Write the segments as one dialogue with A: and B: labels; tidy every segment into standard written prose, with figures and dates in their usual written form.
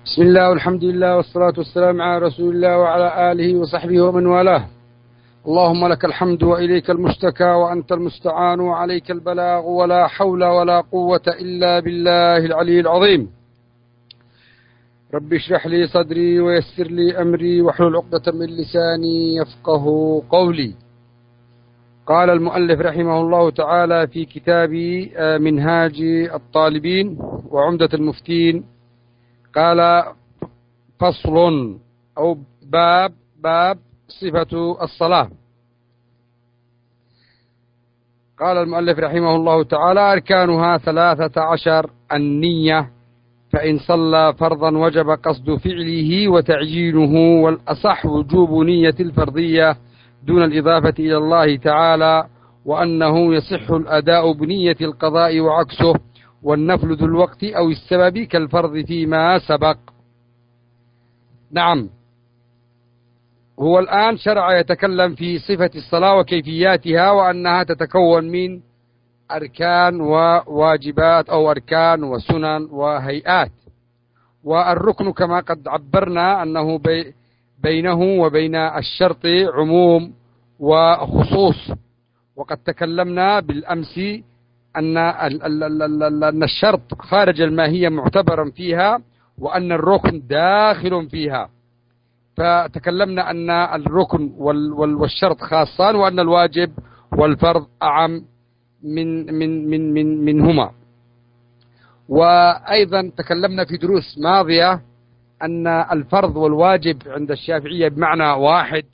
A: بسم الله والحمد لله والصلاة والسلام على رسول الله وعلى آله وصحبه ومن والاه. اللهم لك الحمد وإليك المشتكى وأنت المستعان وعليك البلاغ ولا حول ولا قوة إلا بالله العلي العظيم. رب اشرح لي صدري ويسر لي أمري واحلل عقدة من لساني يفقه قولي. قال المؤلف رحمه الله تعالى في كتاب منهاج الطالبين وعمدة المفتين، قال: فصل أو باب صفة الصلاة. قال المؤلف رحمه الله تعالى: أركانها 13: النية، فإن صلى فرضا وجب قصد فعله وتعيينه، والأصح وجوب نية الفرضية دون الإضافة إلى الله تعالى، وأنه يصح الأداء بنية القضاء وعكسه، والنفل ذو الوقت أو السبب كالفرض فيما سبق. نعم، هو الآن شرع يتكلم في صفة الصلاة وكيفياتها، وأنها تتكون من أركان وواجبات أو أركان وسنن وهيئات. والركن كما قد عبرنا أنه بينه وبين الشرط عموم وخصوص، وقد تكلمنا بالأمس أن الشرط خارج الماهية معتبرا فيها، وأن الركن داخل فيها. فتكلمنا أن الركن والشرط خاصان، وأن الواجب والفرض أعم منهما. وأيضا تكلمنا في دروس ماضية أن الفرض والواجب عند الشافعية بمعنى واحد،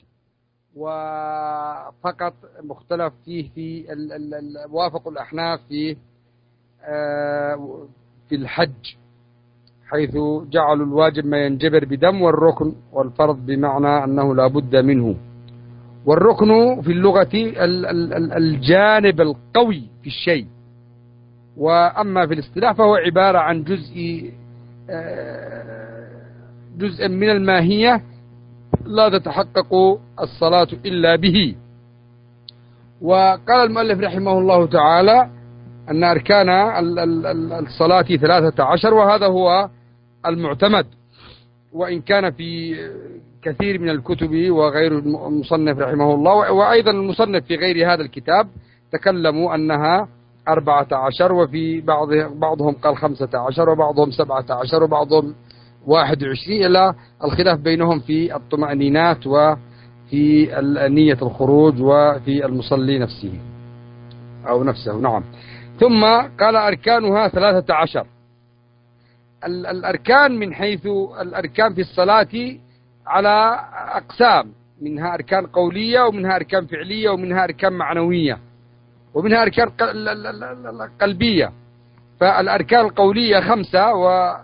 A: وفقط مختلف فيه في وافق الأحناف في الحج، حيث جعلوا الواجب ما ينجبر بدم، والركن والفرض بمعنى أنه لا بد منه. والركن في اللغة الجانب القوي في الشيء، وأما في الاصطلاح فهو عبارة عن جزء من الماهية لا تتحقق الصلاة إلا به. وقال المؤلف رحمه الله تعالى أن أركان الصلاة 13، وهذا هو المعتمد، وإن كان في كثير من الكتب وغير المصنف رحمه الله، وأيضا المصنف في غير هذا الكتاب، تكلموا أنها 14، وفي بعضهم قال 15، وبعضهم 17، وبعضهم 21، إلى الخلاف بينهم في الطمأنينات وفي نية الخروج وفي المصلي نفسه أو نفسه. نعم. ثم قال: أركانها 13. الأركان من حيث الأركان في الصلاة على أقسام، منها أركان قولية، ومنها أركان فعلية، ومنها أركان معنوية، ومنها أركان قلبية. فالأركان القولية 5،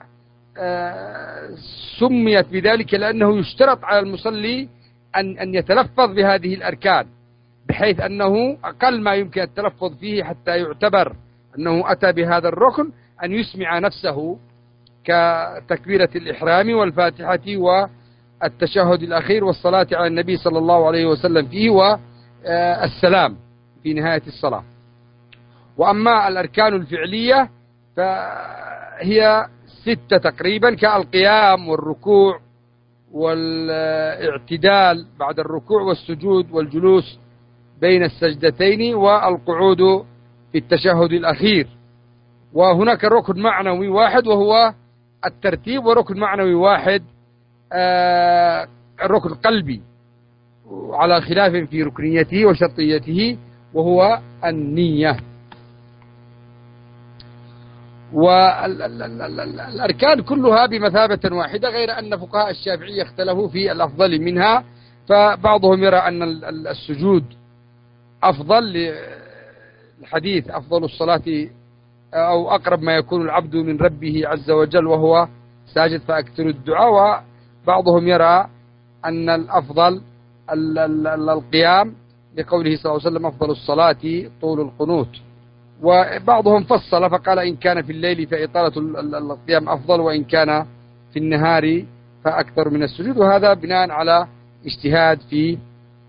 A: وسميت بذلك لأنه يشترط على المصلي أن يتلفظ بهذه الأركان، بحيث أنه أقل ما يمكن التلفظ فيه حتى يعتبر أنه أتى بهذا الركن أن يسمع نفسه كتكبيرة الإحرام والفاتحة والتشهد الأخير والصلاة على النبي صلى الله عليه وسلم فيه والسلام في نهاية الصلاة. وأما الأركان الفعلية فهي 6 تقريبا، كالقيام والركوع والاعتدال بعد الركوع والسجود والجلوس بين السجدتين والقعود في التشهد الأخير. وهناك ركن معنوي واحد وهو الترتيب، وركن معنوي واحد الركن القلبي، على خلاف في ركنيته وشرطيته، وهو النية. والأركان كلها بمثابة واحدة، غير أن فقهاء الشافعية اختلفوا في الأفضل منها. فبعضهم يرى أن السجود أفضل، للحديث: أفضل الصلاة أو أقرب ما يكون العبد من ربه عز وجل وهو ساجد فأكثر الدعاء. وبعضهم يرى أن الأفضل القيام، لقوله صلى الله عليه وسلم: أفضل الصلاة طول القنوت. وبعضهم فصل فقال: إن كان في الليل فإطالة القيام أفضل، وإن كان في النهار فأكثر من السجود. وهذا بناء على اجتهاد في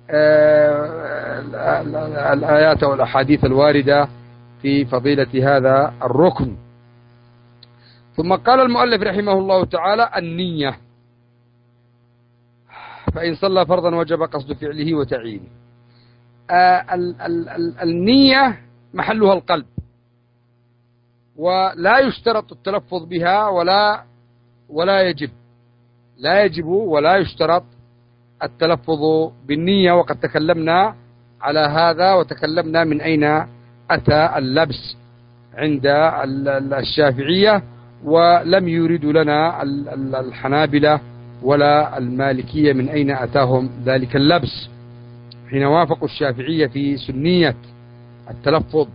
A: الآيات والأحاديث الواردة في فضيلة هذا الركن. ثم قال المؤلف رحمه الله تعالى النية، فإن صلى فرضا وجب قصد فعله وتعيينه. النية محلها القلب، ولا يشترط التلفظ بها ولا يجب، لا يجب ولا يشترط التلفظ بالنية. وقد تكلمنا على هذا، وتكلمنا من أين أتى اللبس عند الشافعية، ولم يوردوا لنا الحنابلة ولا المالكية من أين أتاهم ذلك اللبس حين وافقوا الشافعية في سنية التلفظ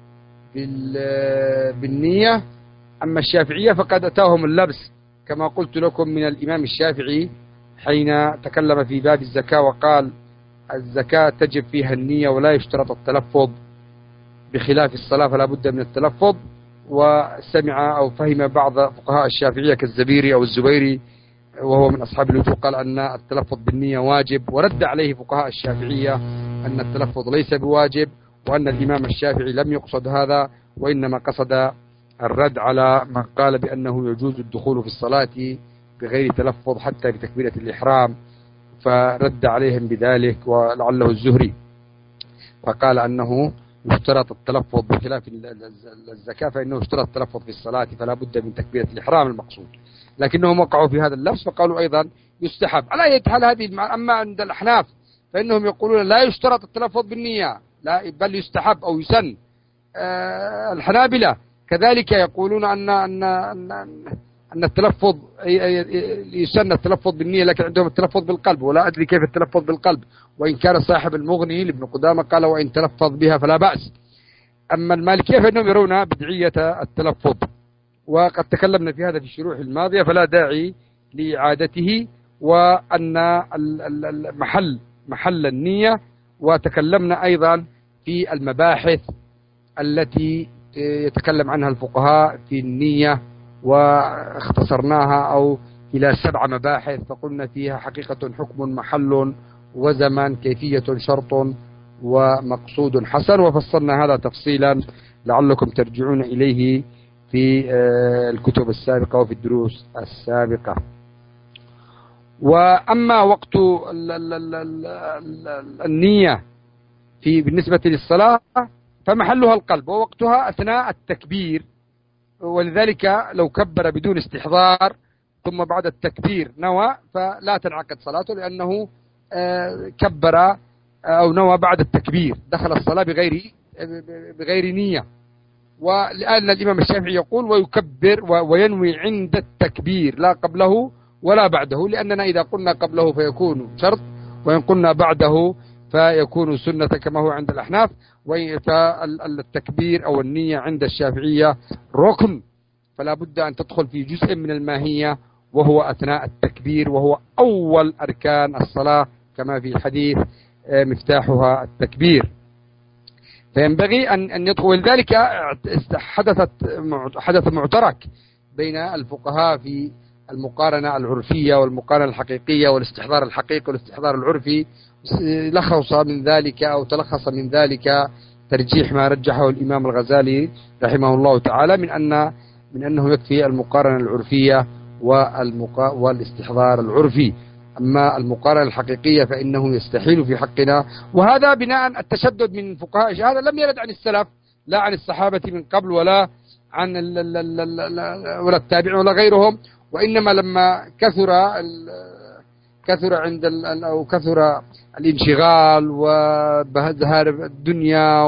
A: بالنية. أما الشافعية فقد أتاهم اللبس كما قلت لكم من الإمام الشافعي حين تكلم في باب الزكاة وقال الزكاة تجب فيها النية ولا يشترط التلفظ، بخلاف الصلاة فلا بد من التلفظ. وسمع أو فهم بعض فقهاء الشافعية كالزبيري أو الزبيري وهو من أصحاب الوجوه قال أن التلفظ بالنية واجب، ورد عليه فقهاء الشافعية أن التلفظ ليس بواجب، وأن الإمام الشافعي لم يقصد هذا، وإنما قصد الرد على من قال بأنه يجوز الدخول في الصلاة بغير تلفظ حتى بتكبيرة الإحرام، فرد عليهم بذلك. ولعله الزهري فقال أنه يشترط التلفظ بخلاف الزكاة، فإنه يشترط التلفظ في الصلاة فلا بد من تكبيرة الإحرام المقصود، لكنهم وقعوا في هذا اللبس فقالوا أيضا يستحب. على أي حال هذه. أما عند الأحناف فإنهم يقولون لا يشترط التلفظ بالنية، لا بل يستحب أو يسن. الحنابلة كذلك يقولون أن التلفظ يسن التلفظ بالنية، لكن عندهم التلفظ بالقلب، ولا أدري كيف التلفظ بالقلب، وإن كان صاحب المغني لابن قدامة قال وإن تلفظ بها فلا بأس. أما المالكية فإنهم يرون بدعية التلفظ، وقد تكلمنا في هذا في الشروح الماضية فلا داعي لإعادته. وأن محل النية، وتكلمنا أيضا في المباحث التي يتكلم عنها الفقهاء في النية، واختصرناها أو إلى 7 مباحث، فقلنا فيها حقيقة، حكم، محل، وزمن، كيفية، شرط، ومقصود حسن، وفصلنا هذا تفصيلا لعلكم ترجعون إليه في الكتب السابقة وفي الدروس السابقة. وأما وقت النية بالنسبة للصلاة فمحلها القلب، ووقتها أثناء التكبير، ولذلك لو كبر بدون استحضار ثم بعد التكبير نوى فلا تنعقد صلاته، لأنه كبر أو نوى بعد التكبير، دخل الصلاة بغير نية. ولأن الإمام الشافعي يقول ويكبر وينوي عند التكبير لا قبله ولا بعده، لأننا إذا قلنا قبله فيكون شرط، وإن قلنا بعده فيكون سنة كما هو عند الأحناف. فالتكبير أو النية عند الشافعية ركن، فلا بد أن تدخل في جزء من الماهية وهو أثناء التكبير، وهو أول أركان الصلاة كما في الحديث مفتاحها التكبير، فينبغي أن يدخل. ولذلك حدث معترك بين الفقهاء في المقارنة العرفية والمقارنة الحقيقية والاستحضار الحقيقي والاستحضار العرفي. لخص من ذلك أو تلخص من ذلك ترجيح ما رجحه الإمام الغزالي رحمه الله تعالى من أنه يكفي المقارنة العرفية والاستحضار العرفي. أما المقارنة الحقيقية فإنه يستحيل في حقنا، وهذا بناء التشدد من فقهاء هذا لم يرد عن السلف، لا عن الصحابة من قبل ولا عن ولا التابعين ولا غيرهم، وإنما لما كثر أو كثر الانشغال وبهذا الدنيا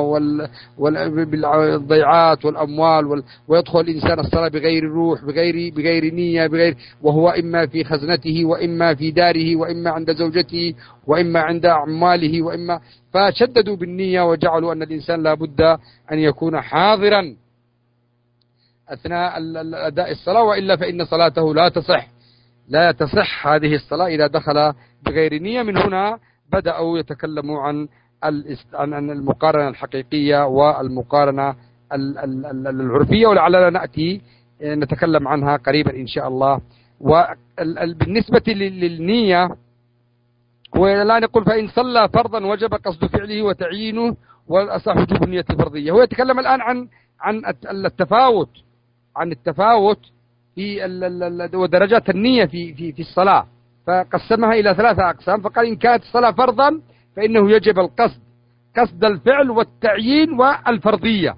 A: والضيعات والأموال ويدخل الإنسان الصلاة بغير روح بغير نية وهو إما في خزنته وإما في داره وإما عند زوجته وإما عند أعماله فشددوا بالنية وجعلوا أن الإنسان لا بد أن يكون حاضرا أثناء أداء الصلاة، وإلا فإن صلاته لا تصح هذه الصلاة إذا دخل بغير نية. من هنا بدأوا يتكلموا عن المقارنة الحقيقية والمقارنة العرفية، ولعلنا نتكلم عنها قريبا إن شاء الله. وبالنسبة للنية ولا نقول فإن صلى فرضا وجب قصد فعله وتعيينه والأصح وجوب النية الفرضية. هو يتكلم الآن عن التفاوت ودرجات النية في الصلاة، فقسمها إلى 3 أقسام. فقال إن كانت الصلاة فرضا فإنه يجب القصد، قصد الفعل والتعيين والفرضية.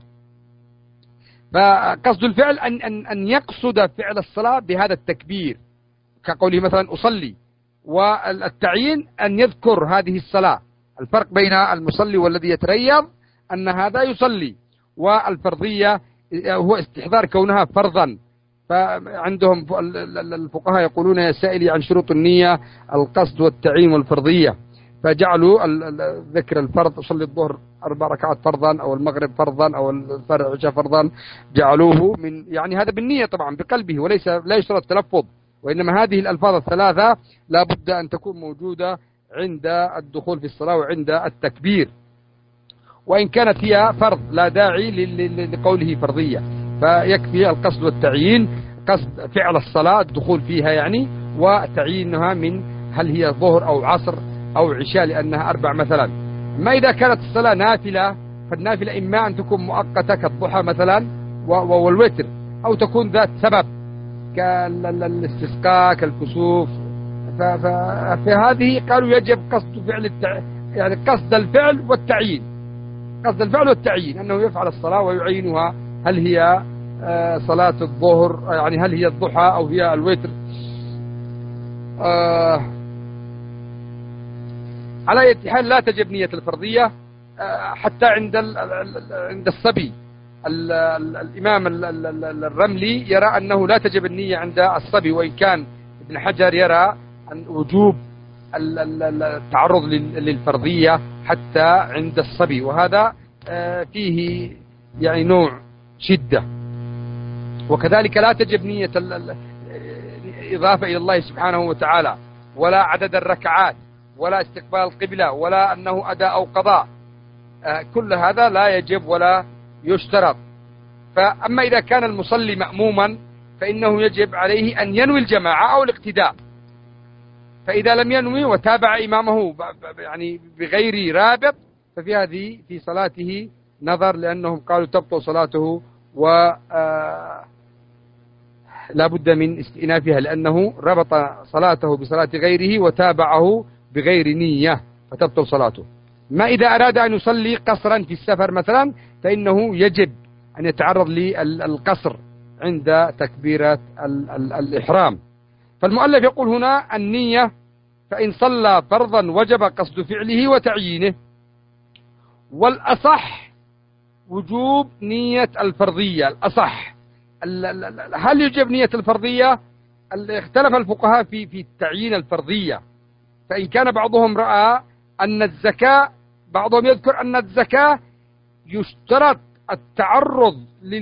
A: فقصد الفعل أن يقصد فعل الصلاة بهذا التكبير، كقوله مثلا أصلي. والتعيين أن يذكر هذه الصلاة. الفرق بين المصلي والذي يتريض أن هذا يصلي، والفرضية هو استحضار كونها فرضا. فعندهم الفقهاء يقولون يا سائلي عن شروط النية القصد والتعيين والفرضية، فجعلوا ذكر الفرض، أصلي الظهر 4 ركعات فرضا أو المغرب فرضا أو العشاء فرضا، جعلوه من يعني هذا بالنية طبعا بقلبه، وليس لا يشترط التلفظ، وإنما هذه الألفاظ الثلاثة لا بد أن تكون موجودة عند الدخول في الصلاة وعند التكبير، وإن كانت هي فرض لا داعي لقوله فرضية، فيكفي القصد والتعيين، قصد فعل الصلاة الدخول فيها يعني، وتعيينها من هل هي ظهر أو عصر أو عشاء لأنها 4 مثلا. ما إذا كانت الصلاة نافلة، فالنافلة إما أن تكون مؤقتة كالضحى مثلا والوتر، أو تكون ذات سبب كالاستسقاء كالكسوف. فهذه قالوا يجب قصد فعل يعني قصد الفعل والتعيين، قصد الفعل والتعيين أنه يفعل الصلاة ويعينها، هل هي صلاة الظهر يعني هل هي الضحى أو هي الوتر. على أي حال لا تجب نية الفرضية حتى عند الصبي. الإمام الرملي يرى أنه لا تجب النية عند الصبي، وإن كان ابن حجر يرى أن وجوب التعرض للفرضية حتى عند الصبي، وهذا فيه يعني نوع شدة. وكذلك لا تجب نية الإضافة إلى الله سبحانه وتعالى، ولا عدد الركعات، ولا استقبال القبلة، ولا أنه أداء أو قضاء، كل هذا لا يجب ولا يشترط. فأما إذا كان المصلي مأموما فإنه يجب عليه أن ينوي الجماعة أو الاقتداء، فإذا لم ينوي وتابع إمامه يعني بغير رابط ففي هذه في صلاته نظر، لأنهم قالوا تبطل صلاته ولا بد من استئنافها، لأنه ربط صلاته بصلاة غيره وتابعه بغير نية فتبطل صلاته. ما إذا أراد أن يصلي قصرا في السفر مثلا فإنه يجب أن يتعرض للقصر عند تكبيرة الإحرام. فالمؤلف يقول هنا النية، فإن صلى فرضا وجب قصد فعله وتعيينه، والأصح وجوب نية الفرضية. الأصح هل يجب نية الفرضية؟ اختلف الفقهاء في تعيين الفرضية، فإن كان بعضهم رأى أن الزكاة، بعضهم يذكر أن الزكاة يشترط التعرض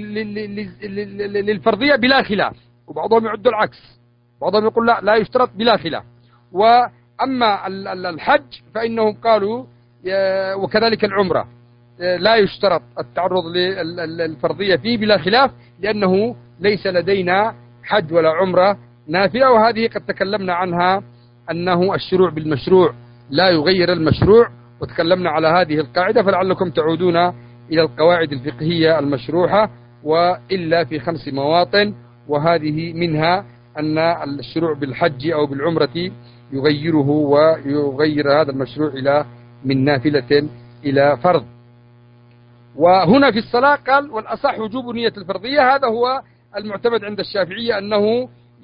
A: للفرضية بلا خلاف، وبعضهم يعد العكس، بعضهم يقول لا يشترط بلا خلاف. وأما الحج فإنهم قالوا وكذلك العمرة لا يشترط التعرض للفرضية فيه بلا خلاف، لأنه ليس لدينا حج ولا عمرة نافلة، وهذه قد تكلمنا عنها أنه الشروع بالمشروع لا يغير المشروع، وتكلمنا على هذه القاعدة، فلعلكم تعودون إلى القواعد الفقهية المشروحة، وإلا في 5 مواطن، وهذه منها أن الشروع بالحج أو بالعمرة يغيره ويغير هذا المشروع إلى من نافلة إلى فرض. وهنا في الصلاة قال والأصح وجوب نية الفرضية، هذا هو المعتمد عند الشافعية أنه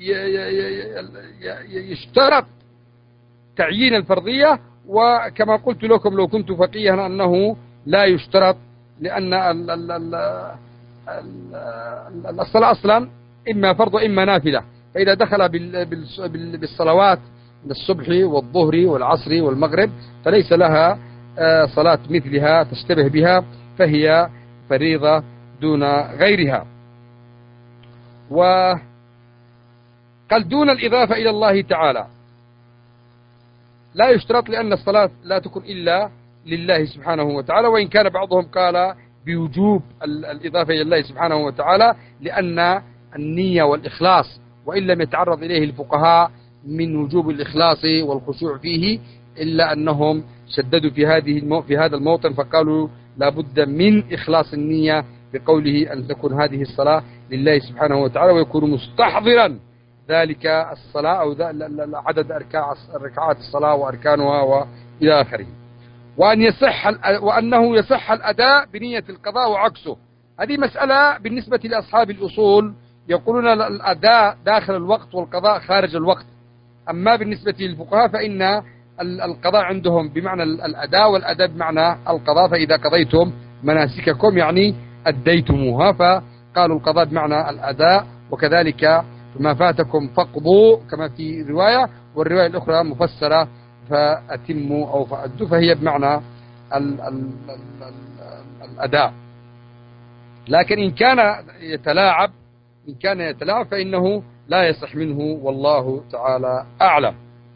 A: يشترط تعيين الفرضية، وكما قلت لكم لو كنت فقيها أنه لا يشترط، لأن الصلاة أصلا إما فرض وإما نافلة، فإذا دخل بالصلوات الصبح والظهر والعصر والمغرب فليس لها صلاة مثلها تشتبه بها، فهي فريضة دون غيرها. وقال دون الإضافة إلى الله تعالى لا يشترط، لأن الصلاة لا تكون إلا لله سبحانه وتعالى، وإن كان بعضهم قال بوجوب الإضافة إلى الله سبحانه وتعالى، لأن النية والإخلاص، وإن لم يتعرض إليه الفقهاء من وجوب الإخلاص والخشوع فيه، إلا أنهم شددوا في هذا الموطن، فقالوا لا بد من إخلاص النية بقوله أن تكون هذه الصلاة لله سبحانه وتعالى، ويكون مستحضرا ذلك الصلاة أو عدد ركعات الصلاة وأركانها وإلى آخره. وأنه يصح الأداء بنية القضاء وعكسه. هذه مسألة بالنسبة لأصحاب الأصول، يقولون الأداء داخل الوقت والقضاء خارج الوقت. أما بالنسبة للفقهاء فإن القضاء عندهم بمعنى الأداء، والأداء بمعنى القضاء. فإذا قضيتم مناسككم يعني أديتموها، فقالوا القضاء بمعنى الأداء. وكذلك ما فاتكم فاقضوا كما في رواية، والرواية الأخرى مفسرة فأتموا أو فأدوا، فهي بمعنى الأداء. لكن إن كان يتلاعب فإنه لا يصح منه، والله تعالى أعلم.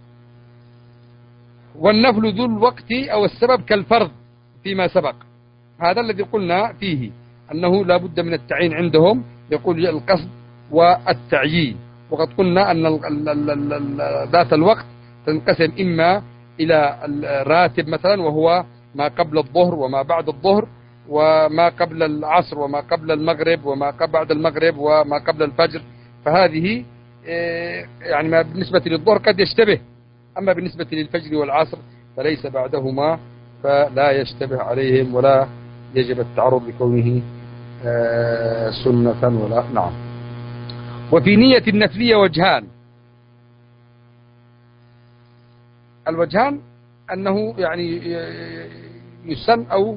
A: والنفل ذو الوقت أو السبب كالفرض فيما سبق، هذا الذي قلنا فيه أنه لا بد من التعيين عندهم، يقول القصد والتعيين. وقد قلنا أن ذات الوقت تنقسم إما إلى الراتب مثلا، وهو ما قبل الظهر وما بعد الظهر، وما قبل العصر وما قبل المغرب وما بعد المغرب وما قبل الفجر. فهذه يعني ما بالنسبة للظهر قد يشتبه، أما بالنسبة للفجر والعصر فليس بعدهما، فلا يشتبه عليهم ولا يجب التعرض لكونه سنة ولا. نعم. وفي نية النفلية وجهان. الوجهان أنه يعني يسن أو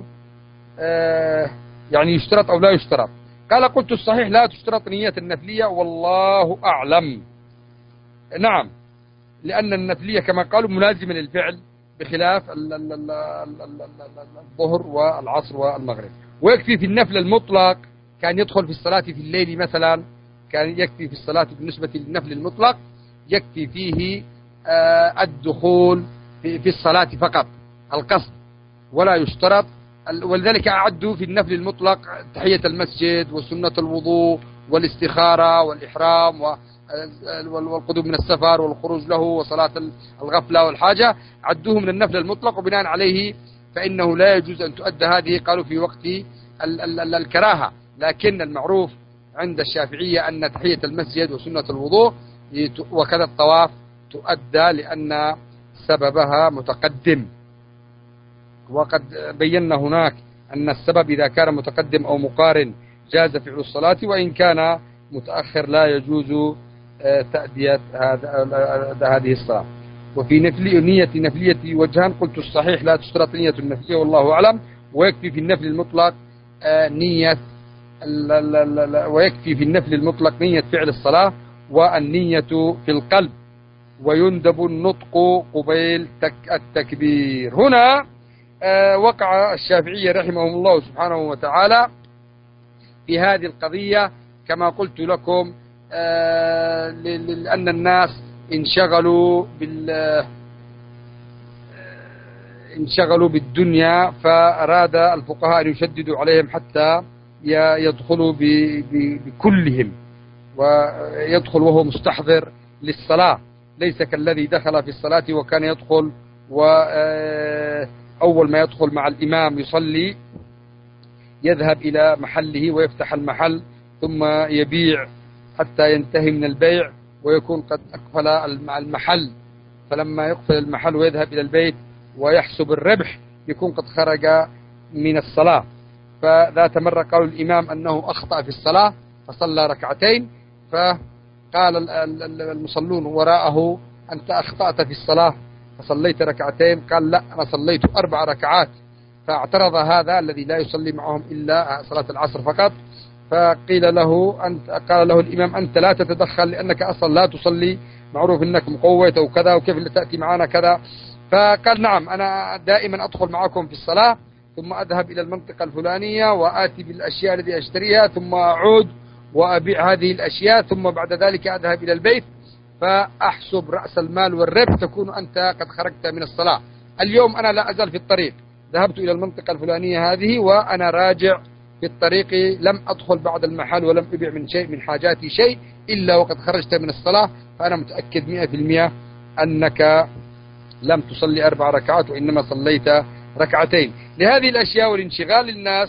A: يعني يشترط أو لا يشترط. قال قلت الصحيح لا تشترط نية النفلية والله أعلم. نعم، لأن النفلية كما قالوا ملازمة للفعل بخلاف الظهر والعصر والمغرب. ويكفي في النفل المطلق، كان يدخل في الصلاة في الليل مثلا، كان يكفي في الصلاة بالنسبة للنفل المطلق يكفي فيه الدخول في الصلاة فقط، القصد، ولا يشترط. ولذلك أعدوا في النفل المطلق تحية المسجد وسنة الوضوء والاستخارة والإحرام والقدوم من السفر والخروج له وصلاة الغفلة والحاجة، عدوه من النفل المطلق. وبناء عليه فإنه لا يجوز أن تؤدى هذه، قالوا في وقت الكراهة. لكن المعروف عند الشافعية أن تحية المسجد وسنة الوضوء وكذا الطواف تؤدى لأن سببها متقدم. وقد بينا هناك أن السبب إذا كان متقدم أو مقارن جاز فعل الصلاة، وإن كان متأخر لا يجوز تأدية هذه الصلاة. وفي نية نفلية وجهان. قلت الصحيح لا تشترط نية النفلية والله أعلم. ويكفي في النفل المطلق نية فعل الصلاة والنية في القلب، ويندب النطق قبيل التكبير. هنا وقع الشافعية رحمهم الله سبحانه وتعالى في هذه القضية كما قلت لكم، لأن الناس انشغلوا بالدنيا، فأراد الفقهاء أن يشددوا عليهم حتى يدخلوا بكلهم، ويدخل وهو مستحضر للصلاة، ليس كالذي دخل في الصلاة وكان يدخل وأول ما يدخل مع الإمام يصلي يذهب إلى محله ويفتح المحل ثم يبيع حتى ينتهي من البيع ويكون قد أقفل المحل، فلما يقفل المحل ويذهب إلى البيت ويحسب الربح يكون قد خرج من الصلاة. فذات مرة قالوا الإمام أنه أخطأ في الصلاة فصلى ركعتين، فقال المصلون وراءه أنت أخطأت في الصلاة فصليت ركعتين، قال لا أنا صليت 4 ركعات. فاعترض هذا الذي لا يصلي معهم إلا صلاة العصر فقط، فقيل له قال له الإمام أنت لا تتدخل لأنك أصلا لا تصلي، معروف أنك مقوت وكذا وكيف تأتي معنا كذا. فقال نعم أنا دائما أدخل معكم في الصلاة ثم أذهب إلى المنطقة الفلانية وآتي بالأشياء التي أشتريها ثم أعود وأبيع هذه الأشياء ثم بعد ذلك أذهب إلى البيت فأحسب رأس المال والربح، تكون أنت قد خرجت من الصلاة. اليوم أنا لا أزال في الطريق، ذهبت إلى المنطقة الفلانية هذه وأنا راجع في الطريق لم أدخل بعد المحل ولم أبيع من حاجاتي شيء إلا وقد خرجت من الصلاة، فأنا متأكد 100% أنك لم تصلي 4 ركعات وإنما صليت ركعتين. لهذه الأشياء والانشغال الناس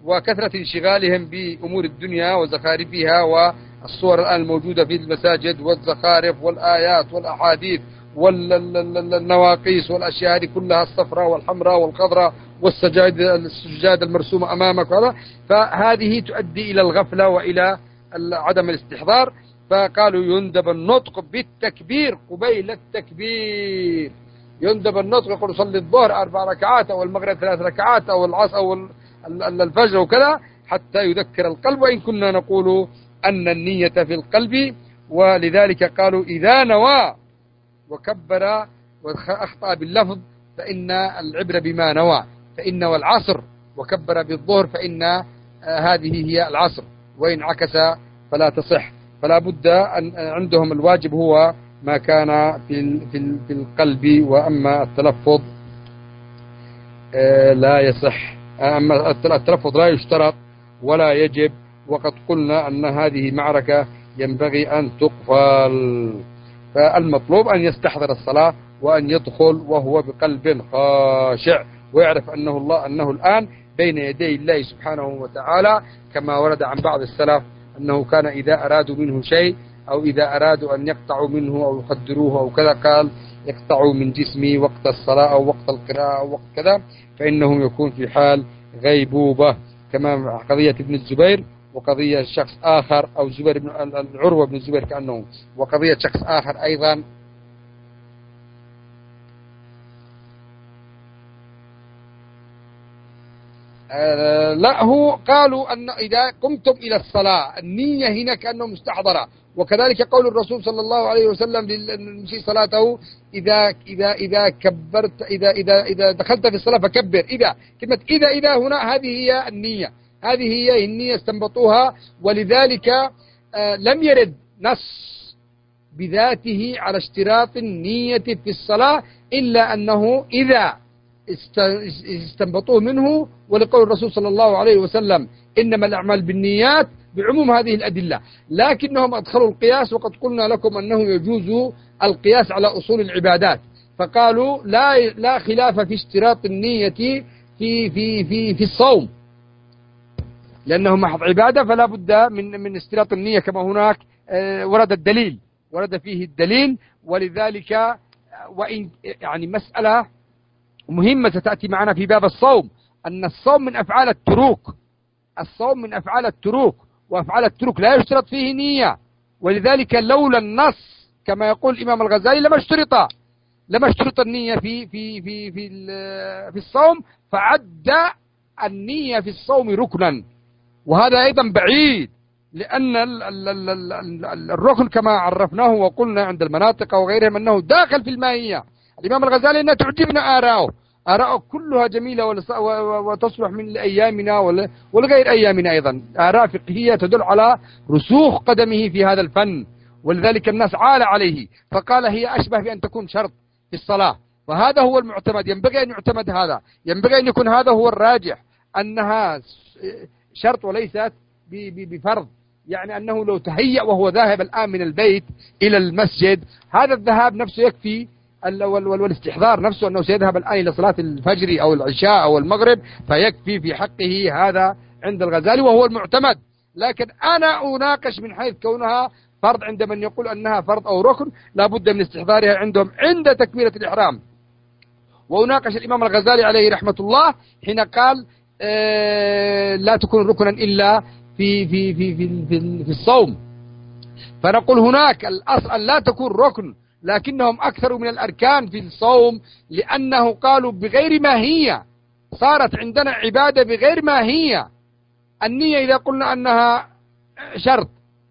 A: وكثرة انشغالهم بأمور الدنيا وزخارفها والصور الآن الموجودة في المساجد والزخارف والآيات والأحاديث والنواقيس والأشياء هذه كلها الصفراء والحمراء والخضراء والسجاد المرسومة أمامك وهذا، فهذه تؤدي إلى الغفلة وإلى عدم الاستحضار. فقالوا يندب النطق بالتكبير قبيل التكبير، يندب النطق، يقول صلي الظهر 4 ركعات أو المغرب 3 ركعات أو العصر أو الفجر وكذا حتى يذكر القلب، وإن كنا نقول أن النية في القلب. ولذلك قالوا إذا نوى وكبر وأخطأ باللفظ فإن العبرة بما نوى، فإن والعصر وكبر بالظهر فإن هذه هي العصر، وإن عكس فلا تصح. فلا بد أن عندهم الواجب هو ما كان في القلب، وأما التلفظ لا يصح، أما التلفظ لا يشترط ولا يجب. وقد قلنا أن هذه معركة ينبغي أن تقفل، فالمطلوب أن يستحضر الصلاة وأن يدخل وهو بقلب خاشع، ويعرف أنه الآن بين يدي الله سبحانه وتعالى، كما ورد عن بعض السلف أنه كان إذا أرادوا منه شيء أو إذا أرادوا أن يقطعوا منه أو يخدروه أو كذا قال يقطعوا من جسمي وقت الصلاة أو وقت القراءة أو وقت كذا، فإنه يكون في حال غيبوبة، كما قضية ابن الزبير وقضية شخص آخر أو زبير بن العروة بن الزبير كأنه، وقضية شخص آخر أيضا لا هو قالوا أن إذا قمتم إلى الصلاة النية هنا كأنه مستحضرة. وكذلك قول الرسول صلى الله عليه وسلم للمسيء صلاته إذا كبرت إذا دخلت في الصلاة فكبر. إذا كلمة إذا هنا هذه هي النية، هذه هي النية استنبطوها. ولذلك لم يرد نص بذاته على اشتراط النية في الصلاة إلا أنه إذا استنبطوه منه، ولقول الرسول صلى الله عليه وسلم إنما الأعمال بالنيات بعموم هذه الأدلة. لكنهم أدخلوا القياس، وقد قلنا لكم أنه يجوز القياس على أصول العبادات، فقالوا لا خلاف في اشتراط النية في الصوم، لأنه محض عبادة فلا بد من اشتراط النية كما هناك ورد فيه الدليل. ولذلك وإن يعني مسألة مهمة ستأتي معنا في باب الصوم، أن الصوم من أفعال التروك، الصوم من أفعال التروك، وأفعال التروك لا يشترط فيه نية. ولذلك لولا النص كما يقول الإمام الغزالي لما اشترط النية في الصوم، فعد النية في الصوم ركنا، وهذا أيضا بعيد، لأن الركن كما عرفناه وقلنا عند المناطق وغيرهم أنه داخل في الماهية. الإمام الغزالي أنها تعجبنا آراءه كلها جميلة وتصلح من أيامنا ولغير أيامنا أيضا، آراء فقهية تدل على رسوخ قدمه في هذا الفن، ولذلك الناس عال عليه فقال هي أشبه بأن تكون شرط في الصلاة، وهذا هو المعتمد، ينبغي أن يعتمد هذا، ينبغي أن يكون هذا هو الراجح، أنها شرط وليست بفرض. يعني أنه لو تهيأ وهو ذاهب الآن من البيت إلى المسجد، هذا الذهاب نفسه يكفي، والاستحضار نفسه أنه سيذهب الآن إلى صلاة الفجر أو العشاء أو المغرب، فيكفي في حقه هذا عند الغزالي وهو المعتمد. لكن أنا أناقش من حيث كونها فرض عند من يقول أنها فرض أو ركن لا بد من استحضارها عندهم عند تكبيرة الإحرام. وأناقش الإمام الغزالي عليه رحمة الله حين قال لا تكون ركنا إلا في الصوم، فنقول هناك الأصل أن لا تكون ركن، لكنهم أكثر من الأركان في الصوم، لأنه قالوا بغير ماهية، صارت عندنا عبادة بغير ماهية. النية إذا قلنا أنها شرط،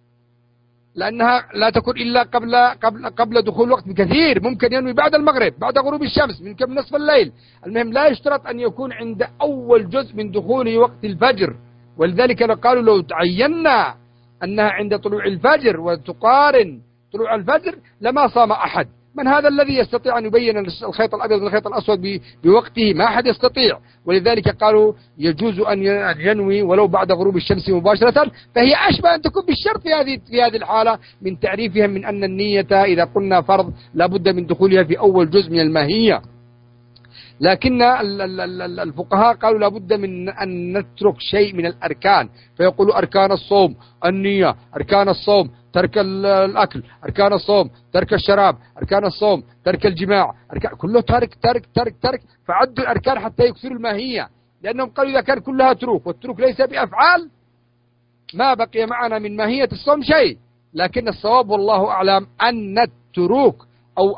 A: لأنها لا تكون إلا قبل دخول الوقت بكثير، ممكن ينوي بعد المغرب، بعد غروب الشمس، ممكن نصف الليل، المهم لا يشترط أن يكون عند أول جزء من دخول وقت الفجر. ولذلك قالوا لو تعينا أنها عند طلوع الفجر وتقارن طلوع الفجر لما صام أحد. من هذا الذي يستطيع أن يبين الخيط الأبيض من الخيط الأسود بوقته؟ ما أحد يستطيع. ولذلك قالوا يجوز أن ينوي ولو بعد غروب الشمس مباشرة، فهي أشبه أن تكون بالشرط في هذه الحالة، من تعريفهم من أن النية إذا قلنا فرض لا بد من دخولها في أول جزء من الماهية. لكن الفقهاء قالوا لابد من أن نترك شيء من الأركان، فيقولوا أركان الصوم النية، أركان الصوم ترك الأكل، أركان الصوم ترك الشراب، أركان الصوم ترك الجماع، أركان كله ترك ترك ترك ترك، فعدوا الأركان حتى يكثروا الماهية، لأنهم قالوا إذا كان كلها تروك والتروك ليس بأفعال ما بقي معنا من ماهية الصوم شيء. لكن الصواب والله أعلم أن التروك أو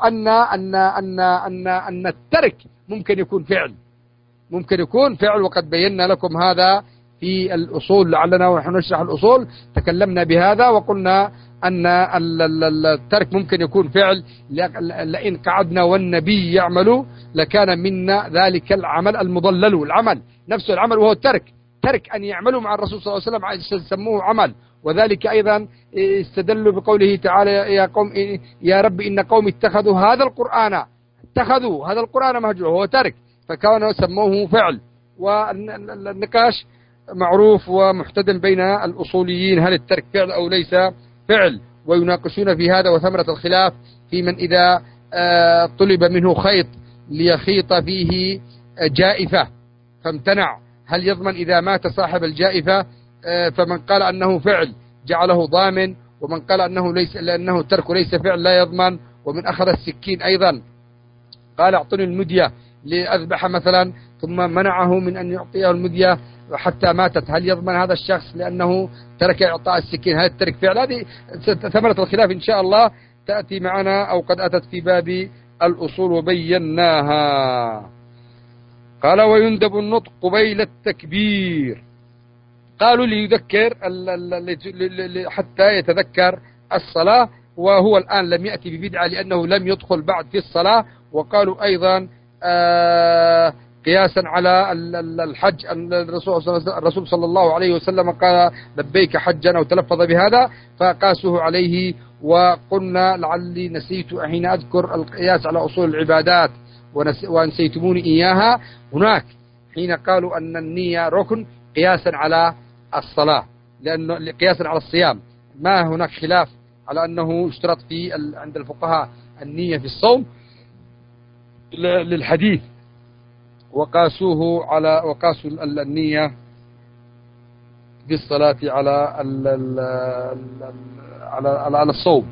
A: أن الترك ممكن يكون فعل، ممكن يكون فعل، وقد بينا لكم هذا في الأصول، لعلنا ونحن نشرح الأصول تكلمنا بهذا وقلنا أن الترك ممكن يكون فعل، لئن قعدنا والنبي يعمل لكان منا ذلك العمل المضلل، العمل نفسه العمل وهو الترك، ترك أن يعملوا مع الرسول صلى الله عليه وسلم سموه عمل. وذلك أيضا استدلوا بقوله تعالى يا قوم يا رب إن قوم اتخذوا هذا القرآن مهجورا، وهو ترك، فكانوا سموه فعل. والنقاش معروف ومحتدم بين الأصوليين هل الترك فعل أو ليس فعل، ويناقشون في هذا. وثمرة الخلاف في من إذا طلب منه خيط ليخيط فيه جائفة فامتنع، هل يضمن إذا مات صاحب الجائفة؟ فمن قال أنه فعل جعله ضامن، ومن قال أنه ليس لأنه ترك ليس فعل لا يضمن. ومن أخذ السكين أيضا قال اعطني المدية لأذبح مثلا ثم منعه من أن يعطيه المدية حتى ماتت، هل يضمن هذا الشخص لأنه ترك إعطاء السكين؟ هل الترك فعل؟ هذه ثمرة الخلاف إن شاء الله تأتي معنا أو قد أتت في باب الأصول وبيناها. قال ويندب النطق قبيل التكبير، قالوا ليذكر حتى يتذكر الصلاة، وهو الآن لم يأتي ببدعة لأنه لم يدخل بعد في الصلاة. وقالوا أيضا قياسا على الحج أن الرسول صلى الله عليه وسلم قال لبيك حجا أو تلفظ بهذا فقاسوه عليه. وقلنا لعلي نسيت حين أذكر القياس على أصول العبادات ونسيتموني إياها، هناك حين قالوا أن النية ركن قياسا على الصلاة، لأنه قياسا على الصيام ما هناك خلاف على أنه اشترط في عند الفقهاء النية في الصوم للحديث، وقاسوا النية في الصلاة على الصوم.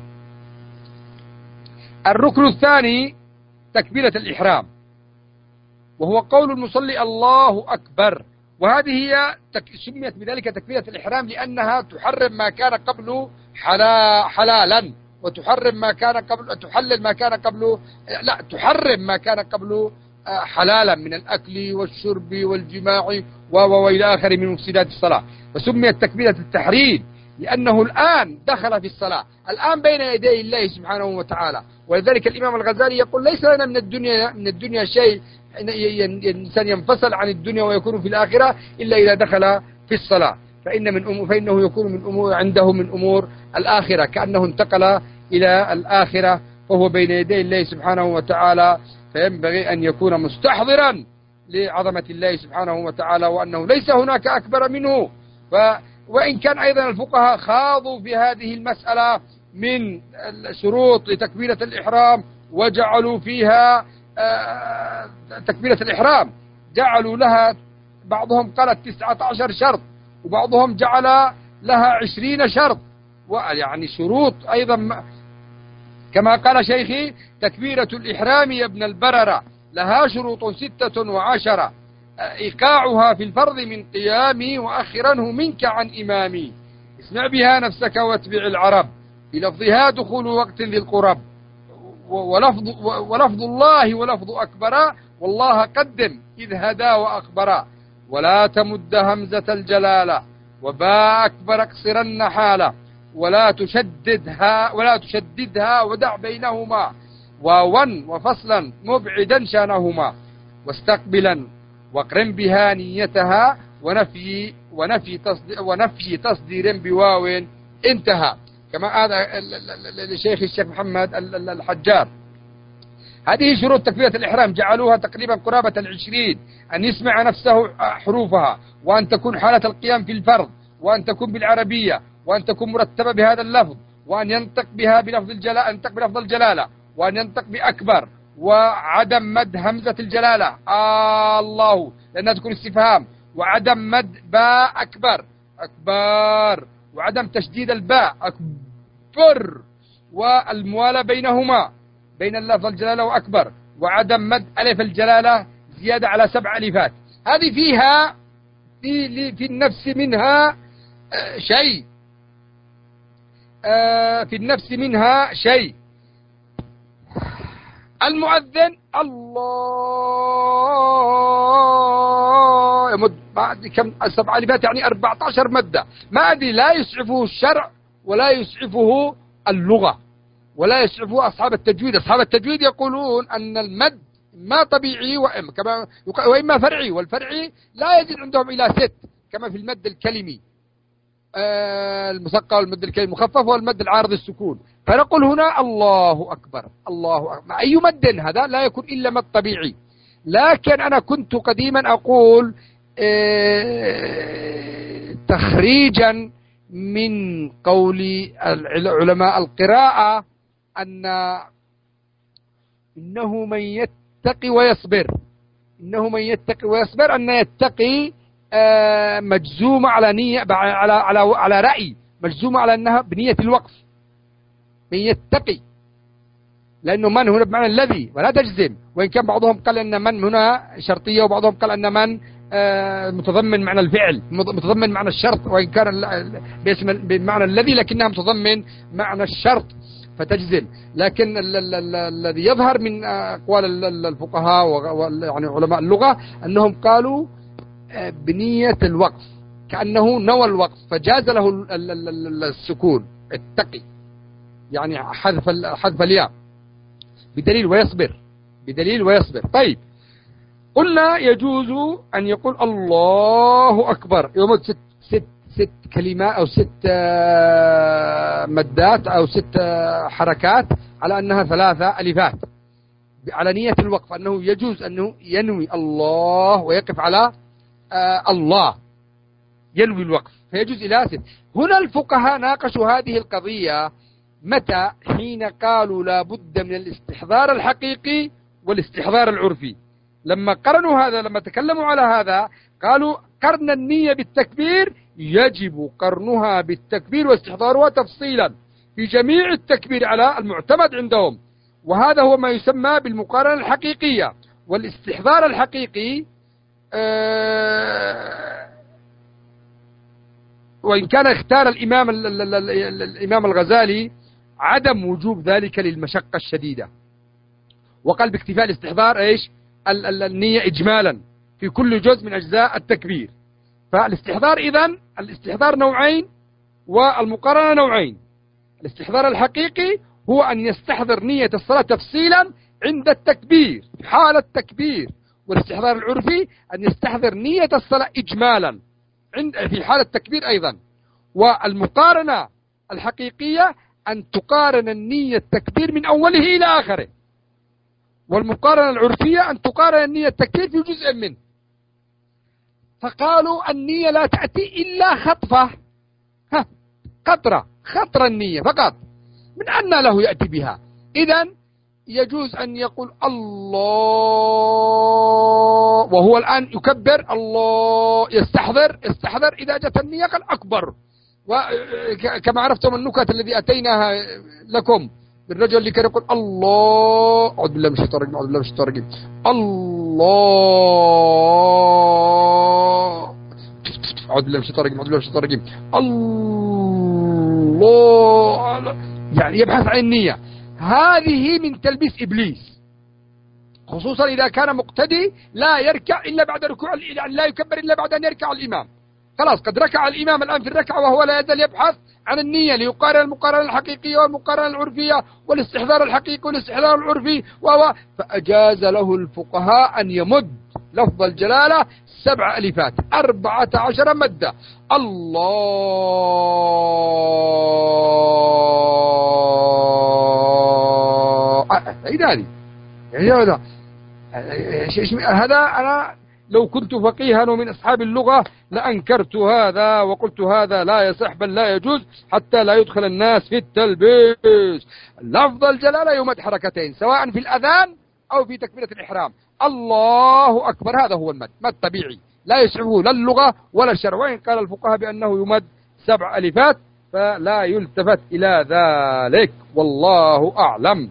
A: الركن الثاني تكبيرة الإحرام، وهو قول المصلي الله أكبر، وهذه هي سميت بذلك تكبيرة الإحرام لأنها تحرم ما كان قبل حلالا، وتحرم ما كان قبل تحلل ما كان قبل تحرم ما كان قبل حلالا من الأكل والشرب والجماع وإلى آخر من مفسدات الصلاة. فسميت تكبيرة التحريم لأنه الآن دخل في الصلاة، الآن بين يدي الله سبحانه وتعالى. ولذلك الإمام الغزالي يقول ليس لنا من الدنيا شيء، الإنسان ينفصل عن الدنيا ويكون في الآخرة إلا إذا دخل في الصلاة، فإنه يكون من أمور عنده من أمور الآخرة، كأنه انتقل إلى الآخرة فهو بين يدي الله سبحانه وتعالى. فينبغي أن يكون مستحضرا لعظمة الله سبحانه وتعالى وأنه ليس هناك أكبر منه. وإن كان أيضا الفقهاء خاضوا في هذه المسألة من الشروط لتكبيرة الإحرام وجعلوا فيها تكبيرة الإحرام جعلوا لها بعضهم قال 19 شرط وبعضهم جعل لها 20 شرط، ويعني شروط أيضا كما قال شيخي تكبيرة الإحرام يا ابن البررة لها شروط 16، إيقاعها في الفرض من قيامي وأخرنه منك عن إمامي، اسمع بها نفسك واتبع العرب، بلفظها دخول وقت ذي القرب، ولفظ الله ولفظ أكبر، والله قدم إذ هدى وأخبر، ولا تمد همزة الجلالة وباء أكبر اقصرن حالة، ولا تشددها ودع بينهما واوا وفصلا مبعدا شانهما، واستقبلا واقرن بها نيتها ونفي تصدير بواو انتهى، كما هذا الشيخ محمد الحجار. هذه شروط تكبيرة الإحرام جعلوها تقريبا قرابة 20، أن يسمع نفسه حروفها، وأن تكون حالة القيام في الفرض، وأن تكون بالعربية، وأن تكون مرتبة بهذا اللفظ، وأن ينطق بها بلفظ الجلالة، وأن ينطق بأكبر، وعدم مد همزة الجلالة الله لأنها تكون استفهام، وعدم مد باء أكبر أكبر، وعدم تشديد الباء أكبر، والموالاة بينهما بين اللفظ الجلالة وأكبر، وعدم مد ألف الجلالة زيادة على 7 ألفات. هذه فيها في النفس منها شيء، في النفس منها شيء. المؤذن الله يمد بعد كم 7 ألفات، يعني 14 مدة. ما أدري، لا يسعفه الشرع ولا يسعفه اللغة ولا يسعفه أصحاب التجويد. أصحاب التجويد يقولون أن المد ما طبيعي وإما فرعي، والفرعي لا يزيد عندهم إلى 6 كما في المد الكلمي المثقل والمد الكلمي المخفف والمد العارض السكون. فنقول هنا الله أكبر الله أكبر. أي مد هذا لا يكون إلا مد طبيعي. لكن أنا كنت قديما أقول تخريجا من قول علماء القراءة إنه من يتقي ويصبر، إنه من يتقي ويصبر، أن يتقي مجزومة على نية على رأي مجزومة على أنها بنية الوقف. من يتقي، لأنه من هنا بمعنى الذي ولا تجزم، وإن كان بعضهم قال أن من هنا شرطية، وبعضهم قال أن من متضمن معنى الفعل، متضمن معنى الشرط، وإن كان بمعنى الذي لكنها متضمن معنى الشرط فتجزم. لكن الذي يظهر من أقوال الفقهاء يعني علماء اللغة أنهم قالوا بنية الوقف، كأنه نوى الوقف فجاز له السكون التقي، يعني حذف الياء بدليل ويصبر، بدليل ويصبر. طيب قلنا يجوز أن يقول الله أكبر يمد ست كلمات أو 6 مدات أو 6 حركات على أنها 3 ألفات على نية الوقف، أنه يجوز أنه ينوي الله ويقف على الله، ينوي الوقف فيجوز إلى 6. هنا الفقهاء ناقشوا هذه القضية متى؟ حين قالوا لا بد من الاستحضار الحقيقي والاستحضار العرفي. لما قرنوا هذا، لما تكلموا على هذا قالوا قرن النية بالتكبير يجب قرنها بالتكبير واستحضارها تفصيلا في جميع التكبير على المعتمد عندهم، وهذا هو ما يسمى بالمقارنة الحقيقية. والاستحضار الحقيقي وإن كان اختار الإمام الغزالي عدم وجوب ذلك للمشقة الشديدة، وقال باكتفاء الاستحضار ايش النية إجمالا في كل جزء من أجزاء التكبير. فالاستحضار إذن الاستحضار نوعين والمقارنة نوعين. الاستحضار الحقيقي هو أن يستحضر نية الصلاة تفصيلا عند التكبير في حال التكبير، والاستحضار العرفي أن يستحضر نية الصلاة إجمالا في حال التكبير أيضا. والمقارنة الحقيقية أن تقارن النية التكبير من أوله إلى آخره، والمقارنة العرفية أن تقارن النية التكبير في جزء منه. فقالوا النية لا تأتي إلا خطفة، خطر النية فقط، من أن له يأتي بها. إذن يجوز أن يقول الله وهو الآن يكبر الله، يستحضر إذا جت النية قال أكبر. وكما عرفتم النكت الذي أتيناها لكم بالرجل اللي كان يقول الله أعوذ بالله من الشيطان الرجيم أعوذ بالله من الشيطان الرجيم الله أعوذ بالله من الشيطان الرجيم أعوذ بالله من الشيطان الرجيم الله، يعني يبحث عن النية. هذه من تلبيس إبليس، خصوصا إذا كان مقتدي لا يركع إلا بعد ركوع، يعني لا يكبر إلا بعد أن يركع الإمام. خلاص قد ركع الإمام الآن في الركعة وهو لا يزال يبحث عن النية ليقارن المقارنة الحقيقية والمقارنة العرفية والاستحضار الحقيقي والاستحضار العرفي فأجاز له الفقهاء أن يمد لفظ الجلالة 7 ألفات 14 مدة. الله يعني هذا أنا لو كنت فقيها ومن أصحاب اللغة لأنكرت هذا وقلت هذا لا يصح بل لا يجوز حتى لا يدخل الناس في التلبيس. لفظ الجلالة يمد حركتين سواء في الأذان أو في تكبيرة الإحرام. الله أكبر هذا هو المد، مد طبيعي لا يصعبه لا اللغة ولا الشرع، وإن قال الفقهاء بأنه يمد 7 ألفات فلا يلتفت إلى ذلك، والله أعلم.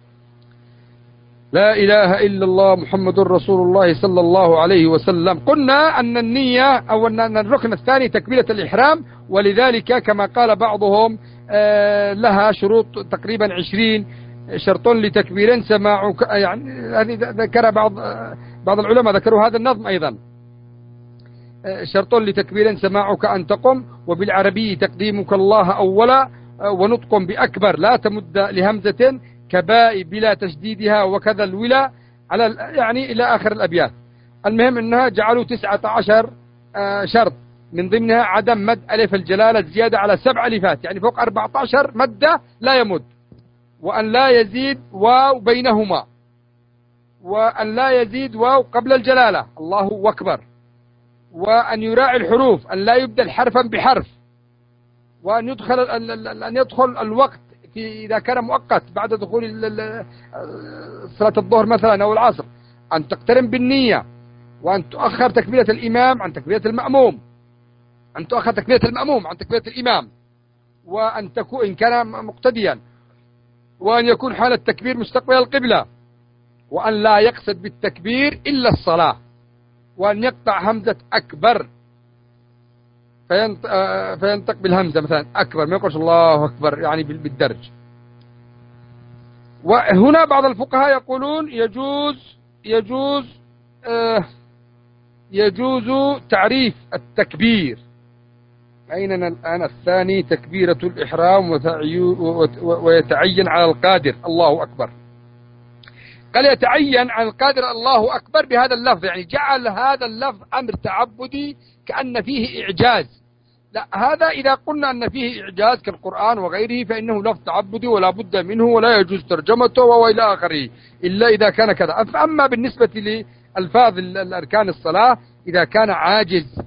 A: لا إله إلا الله محمد رسول الله صلى الله عليه وسلم. قلنا أن النية أو أن الركن الثاني تكبيرة الإحرام، ولذلك كما قال بعضهم لها شروط تقريبا 20 شرط لتكبير سماع، يعني هذه ذكر بعض العلماء ذكروا هذا النظم أيضا. شرط لتكبير سماعك أن تقم، وبالعربي تقديمك الله أولا، ونطق بأكبر لا تمد لهمزة كباء بلا تشديدها، وكذا الولا على يعني إلى آخر الأبيات. المهم أنها جعلوا 19 شرط، من ضمنها عدم مد ألف الجلالة زيادة على 7 ألفات، يعني فوق 14 مدة لا يمد، وأن لا يزيد واو بينهما، وأن لا يزيد واو قبل الجلالة الله أكبر، وأن يراعي الحروف، أن لا يبدل حرفا بحرف، وأن يدخل الوقت في إذا كان مؤقت بعد دخول صلاة الظهر مثلا أو العصر، أن تقترن بالنية، وأن تؤخر تكبيرة الإمام عن تكبيرة المأموم، أن تؤخر تكبيرة المأموم عن تكبيرة الإمام، وأن تكون إن كان مقتديا، وأن يكون حال التكبير مستقبل القبلة، وأن لا يقصد بالتكبير إلا الصلاة، وأن يقطع همزة أكبر فينطق بالهمزة مثلا أكبر، ما يقولش الله أكبر يعني بالدرج. وهنا بعض الفقهاء يقولون يجوز تعريف التكبير. أيننا الآن الثاني تكبيرة الإحرام، ويتعين على القادر الله أكبر. قال يتعين على القادر الله أكبر بهذا اللفظ، يعني جعل هذا اللفظ أمر تعبدي كأن فيه إعجاز. لا، هذا إذا قلنا أن فيه إعجاز كالقرآن وغيره فإنه لفظ تعبدي ولا بد منه ولا يجوز ترجمته وإلى آخره، إلا إذا كان كذا. أما بالنسبة لألفاظ الأركان الصلاة إذا كان عاجز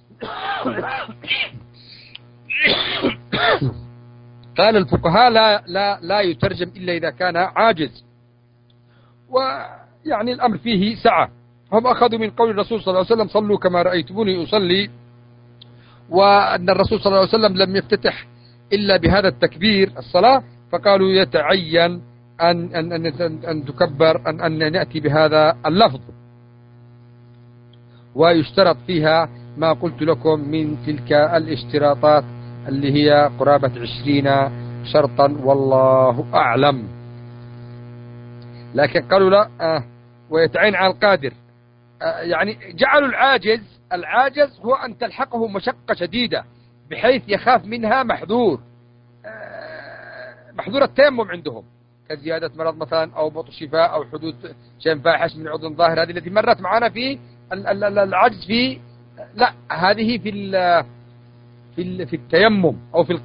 A: قال الفقهاء لا يترجم إلا إذا كان عاجز، ويعني الأمر فيه سعة. هم أخذوا من قول الرسول صلى الله عليه وسلم صلوا كما رأيتموني أصلي، وأن الرسول صلى الله عليه وسلم لم يفتتح إلا بهذا التكبير الصلاة، فقالوا يتعين أن تكبر أن نأتي بهذا اللفظ، ويشترط فيها ما قلت لكم من تلك الاشتراطات اللي هي قرابة 20 شرطا والله أعلم. لكن قالوا لا ويتعين على القادر، يعني جعلوا العاجز هو أن تلحقه مشقة شديدة بحيث يخاف منها محذور التيمم عندهم، كزيادة مرض مثلا أو بطء شفاء أو حدوث شيء فاحش من عضو ظاهر، هذه التي مرت معنا في العجز في لا هذه في التيمم أو في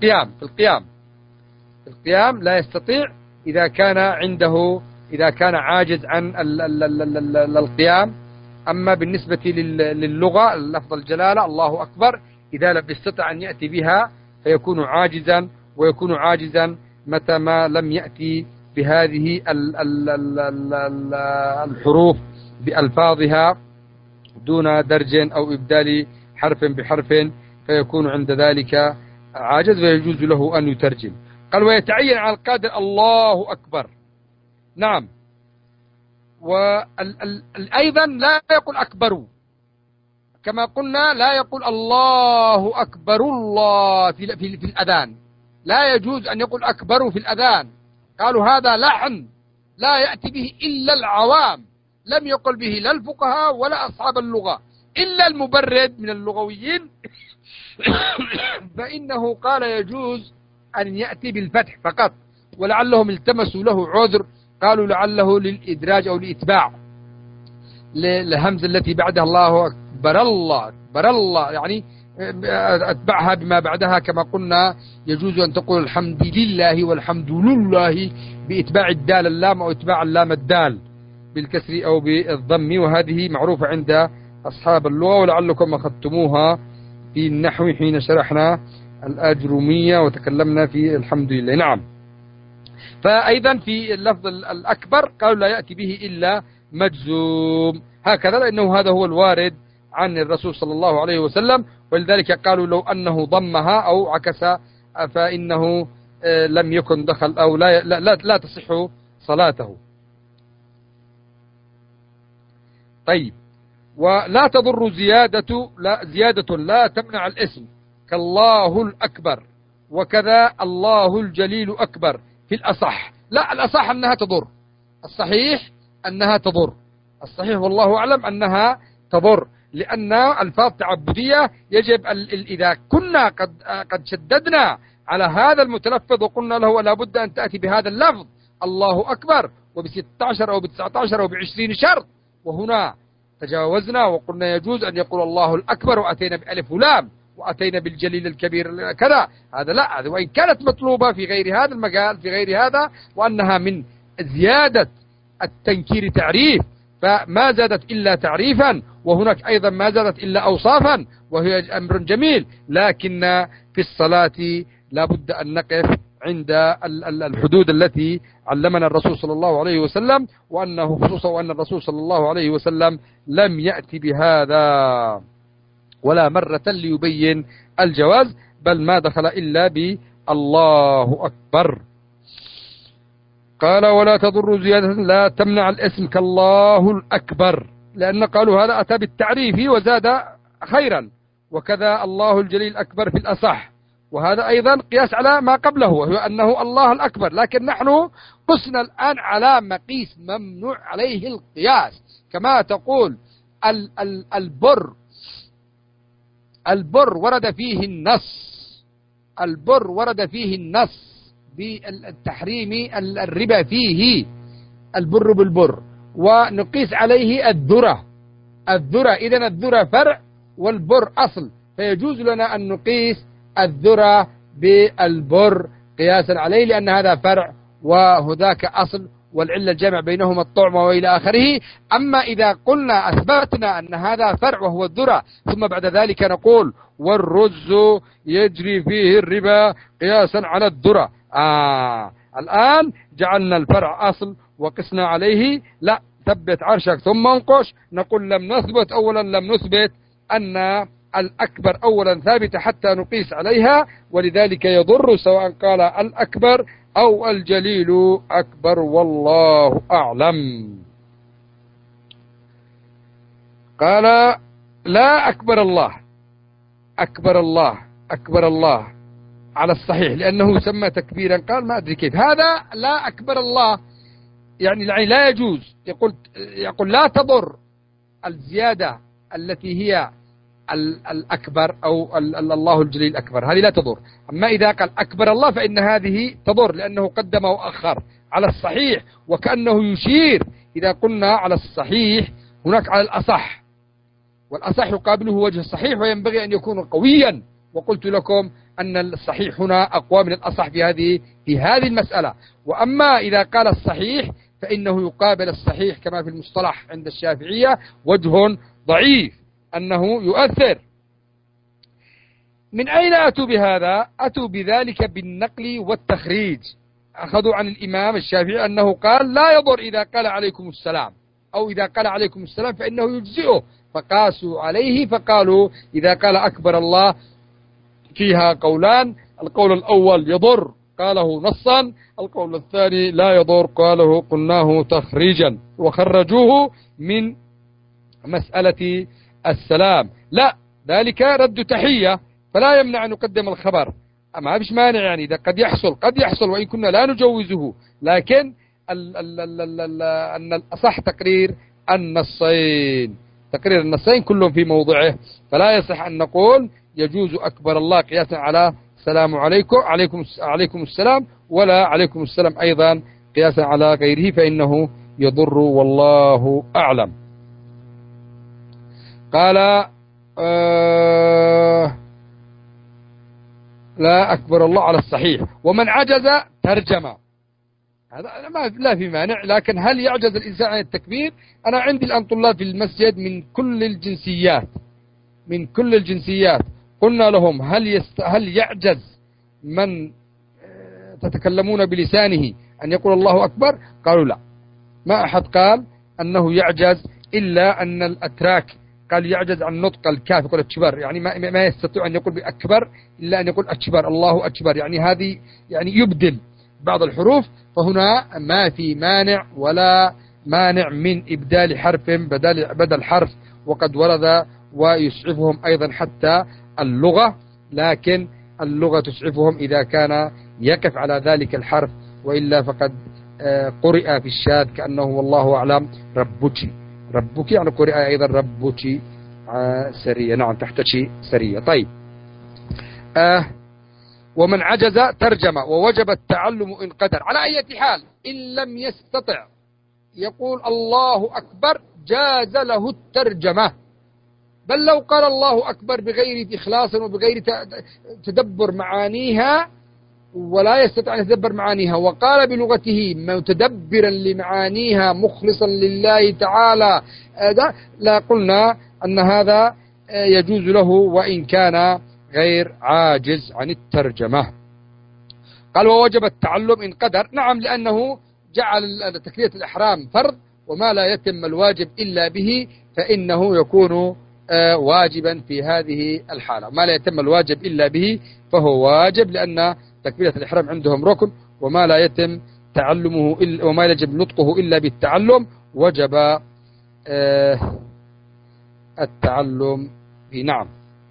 A: القيام لا يستطيع إذا كان عاجز عن القيام. أما بالنسبة للغة لفظ الجلالة الله أكبر إذا لم يستطع أن يأتي بها فيكون عاجزا، ويكون عاجزا متى ما لم يأتي بهذه الحروف بألفاظها دون درج أو إبدال حرف بحرف، فيكون عند ذلك عاجز ويجوز له أن يترجم. قال ويتعين على القادر الله أكبر. نعم، وأيضا لا يقول أكبر كما قلنا، لا يقول الله أكبر الله في الأذان، لا يجوز أن يقول أكبر في الأذان، قالوا هذا لحن لا يأتي به إلا العوام، لم يقل به لا الفقهاء ولا أصحاب اللغة إلا المبرد من اللغويين فإنه قال يجوز أن يأتي بالفتح فقط، ولعلهم التمسوا له عذر، قالوا لعله للإدراج أو لإتباع للهمزة التي بعدها الله أكبر الله يعني أتبعها بما بعدها، كما قلنا يجوز أن تقول الحمد لله والحمد لله بإتباع الدال اللام، أو إتباع اللام الدال بالكسر أو بالضم، وهذه معروفة عند أصحاب اللغة ولعلكم أخذتموها في النحو حين شرحنا الآجرومية وتكلمنا في الحمد لله. نعم، فأيضا في اللفظ الأكبر قالوا لا يأتي به إلا مجزوم هكذا، لأنه هذا هو الوارد عن الرسول صلى الله عليه وسلم، ولذلك قالوا لو أنه ضمها أو عكس فإنه لم يكن دخل أو لا تصح صلاته. طيب، ولا تضر زيادة لا تمنع الاسم كالله الأكبر وكذا الله الجليل أكبر في الأصح. لا، الأصح أنها تضر، الصحيح أنها تضر، الصحيح والله أعلم أنها تضر، لأن ألفاظ تعبدية يجب إذا كنا قد شددنا على هذا المتلفظ وقلنا له لابد أن تأتي بهذا اللفظ الله أكبر وب16 أو ب19 أو ب20 شرط، وهنا تجاوزنا وقلنا يجوز أن يقول الله الأكبر وأتينا بألف ولام وأتينا بالجليل الكبير كذا، هذا لا، هذا وإن كانت مطلوبة في غير هذا المجال في غير هذا، وأنها من زيادة التنكير تعريف، فما زادت إلا تعريفا، وهناك أيضا ما زادت إلا أوصافا، وهي أمر جميل، لكن في الصلاة لا بد أن نقف عند الحدود التي علمنا الرسول صلى الله عليه وسلم، وأنه خصوصا وأن الرسول صلى الله عليه وسلم لم يأتي بهذا ولا مرة ليبين الجواز، بل ما دخل إلا بالله أكبر. قال ولا تضر زيادة لا تمنع الاسم كالله الأكبر، لأن قالوا هذا أتى بالتعريف وزاد خيرا، وكذا الله الجليل أكبر في الأصح، وهذا أيضا قياس على ما قبله وهو أنه الله الأكبر، لكن نحن قسنا الآن على مقيس ممنوع عليه القياس، كما تقول البر ورد فيه النص، البر ورد فيه النص بالتحريم الربا فيه البر بالبر، ونقيس عليه الذرة إذن الذرة فرع والبر أصل، فيجوز لنا أن نقيس الذرة بالبر قياسا عليه، لأن هذا فرع وهذاك أصل، والعلة الجامع بينهما الطعم وإلى آخره. أما إذا قلنا أثبتنا أن هذا فرع وهو الذرة، ثم بعد ذلك نقول والرز يجري فيه الربا قياسا على الذرة، الآن جعلنا الفرع أصل وقسنا عليه، لا، ثبت عرشك ثم انقش، نقول لم نثبت أولا، لم نثبت أن الأكبر أولا ثابت حتى نقيس عليها، ولذلك يضر سواء قال الأكبر أو الجليل أكبر والله أعلم. قال لا أكبر الله على الصحيح لأنه يسمى تكبيرا، قال ما أدري كيف هذا لا أكبر الله، يعني لا يجوز، يقول لا تضر الزيادة التي هي الأكبر أو الله الجليل أكبر، هذه لا تضر. أما إذا قال أكبر الله فإن هذه تضر، لأنه قدم وأخر على الصحيح، وكأنه يشير إذا قلنا على الصحيح هناك على الأصح، والأصح يقابله وجه الصحيح وينبغي أن يكون قويا، وقلت لكم أن الصحيح هنا أقوى من الأصح في هذه المسألة. وأما إذا قال الصحيح فإنه يقابل الصحيح كما في المصطلح عند الشافعية وجه ضعيف أنه يؤثر. من أين أتوا بهذا؟ أتوا بذلك بالنقل والتخريج، أخذوا عن الإمام الشافعي أنه قال لا يضر إذا قال عليكم السلام، أو إذا قال عليكم السلام فإنه يجزئه، فقاسوا عليه فقالوا إذا قال أكبر الله فيها قولان، القول الأول يضر قاله نصا، القول الثاني لا يضر قلناه تخريجا، وخرجوه من مسألة السلام. لا، ذلك رد تحية، فلا يمنع أن نقدم الخبر، ما فيش مانع، يعني إذا قد يحصل وإن كنا لا نجوزه، لكن أن الأصح تقرير النصين كلهم في موضعه، فلا يصح أن نقول يجوز أكبر الله قياسا على السلام عليكم السلام، ولا عليكم السلام أيضا قياسا على غيره، فإنه يضر والله أعلم. قال لا أكبر الله على الصحيح، ومن عجز ترجم، هذا لا في مانع، لكن هل يعجز الإنسان عن التكبير؟ أنا عندي الآن طلاب في المسجد من كل الجنسيات، قلنا لهم هل يعجز من تتكلمون بلسانه أن يقول الله أكبر؟ قالوا لا، ما أحد قال أنه يعجز إلا أن الأتراك قال يعجز عن نطق الكاف، يقول أكبر، يعني ما يستطيع أن يقول بأكبر إلا أن يقول أكبر، الله أكبر، يعني هذه يعني يبدل بعض الحروف. فهنا ما في مانع ولا مانع من إبدال حرف بدل حرف، وقد ورد ويسعفهم أيضا حتى اللغة، لكن اللغة تسعفهم إذا كان يقف على ذلك الحرف، وإلا فقد قرئ في الشاذ كأنه والله أعلم ربك، ربك يعني قرئ أيضا ربك سرية، نعم تحت شيء سرية. طيب ومن عجز ترجم ووجب التعلم إن قدر. على أي حال إن لم يستطع يقول الله أكبر جاز له الترجمة، بل لو قال الله أكبر بغير إخلاص وبغير تدبر معانيها ولا يستطيع أن يتدبر معانيها، وقال بلغته متدبرا لمعانيها مخلصا لله تعالى، لا قلنا أن هذا يجوز له وإن كان غير عاجز عن الترجمة. قال ووجب التعلم إن قدر، نعم، لأنه جعل تكبيرة الإحرام فرض، وما لا يتم الواجب إلا به فإنه يكون واجبا في هذه الحالة. ما لا يتم الواجب إلا به فهو واجب، لأن تكبيرة الإحرام عندهم ركن، وما لا يتم تعلمه وما يجب نطقه إلا بالتعلم وجب التعلم به. نعم.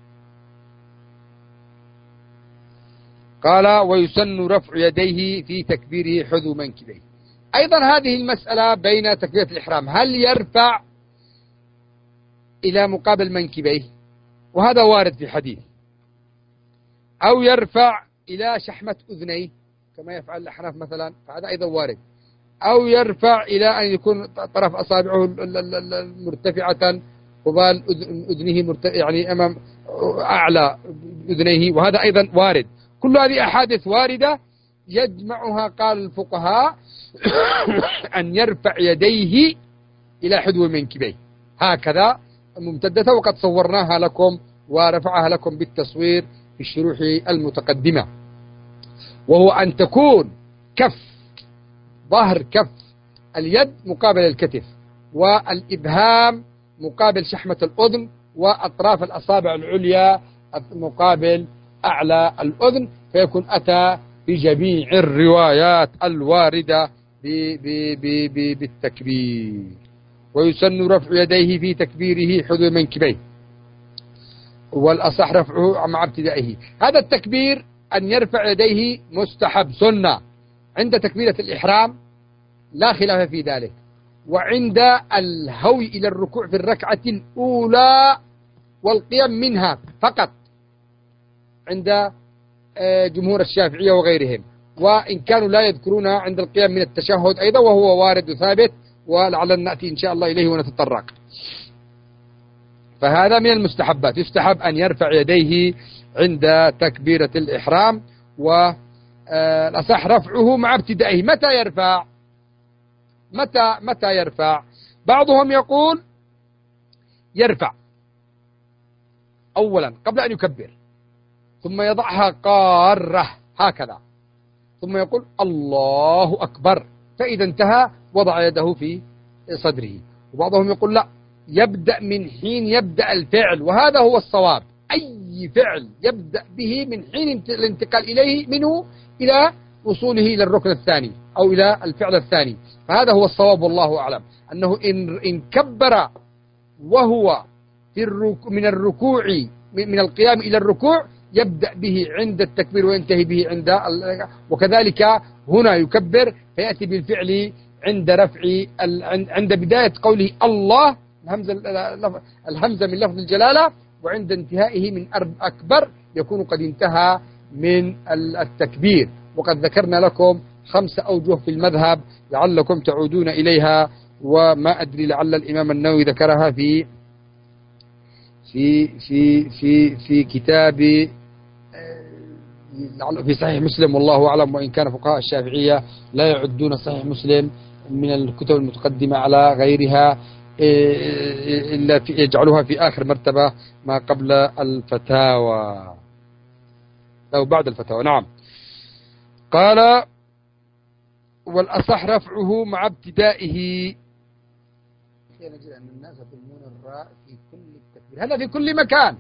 A: قال ويسن رفع يديه في تكبيره حذو منكبيه. أيضا هذه المسألة بين تكبيرة الإحرام، هل يرفع إلى مقابل منكبيه، وهذا وارد في حديث، أو يرفع إلى شحمة أذنيه كما يفعل الأحناف مثلا، فهذا أيضا وارد، أو يرفع إلى أن يكون طرف أصابعه مرتفعة قبال أذنه يعني أمام أعلى أذنيه، وهذا أيضا وارد. كل هذه أحاديث واردة يجمعها قال الفقهاء أن يرفع يديه إلى حذو منكبيه هكذا ممتدة، وقد صورناها لكم ورفعها لكم بالتصوير في الشروح المتقدمة، وهو أن تكون ظهر كف اليد مقابل الكتف، والإبهام مقابل شحمة الأذن، وأطراف الأصابع العليا مقابل أعلى الأذن، فيكون أتى بجميع الروايات الواردة بالتكبير. ويسن رفع يديه في تكبيره حذو منكبيه، والأصح رفعه مع ابتدائه. هذا التكبير أن يرفع يديه مستحب سنة عند تكبيرة الإحرام لا خلاف في ذلك، وعند الهوي إلى الركوع في الركعة الأولى والقيام منها فقط عند جمهور الشافعية وغيرهم، وإن كانوا لا يذكرون عند القيام من التشهد أيضا، وهو وارد وثابت، ولعلنا نأتي إن شاء الله إليه ونتطرق. فهذا من المستحبات، يستحب أن يرفع يديه عند تكبيرة الإحرام، والأصح رفعه مع ابتدائه. متى يرفع؟ بعضهم يقول يرفع أولا قبل أن يكبر، ثم يضعها قارة هكذا، ثم يقول الله أكبر، فإذا انتهى وضع يده في صدره. وبعضهم يقول لا، يبدأ من حين يبدأ الفعل، وهذا هو الصواب، أي فعل يبدأ به من حين الانتقال إليه منه إلى وصوله إلى الركن الثاني أو إلى الفعل الثاني، فهذا هو الصواب والله أعلم، أنه إن كبر وهو في من الركوع من القيام إلى الركوع يبدأ به عند التكبير وينتهي به وكذلك هنا يكبر فيأتي بالفعل عند بداية قوله الله الهمزة من لفظ الجلالة، وعند انتهائه من أكبر يكون قد انتهى من التكبير. وقد ذكرنا لكم 5 أوجه في المذهب لعلكم تعودون إليها، وما أدري لعل الإمام النووي ذكرها في كتاب في صحيح مسلم والله أعلم، وإن كان فقهاء الشافعية لا يعدون صحيح مسلم من الكتب المتقدمة على غيرها إلا يجعلوها في آخر مرتبة ما قبل الفتاوى أو بعد الفتاوى. نعم. قال والأصح رفعه مع ابتدائه. نجد أن الناس يضمون الراء في كل التكبير، هذا في كل مكان،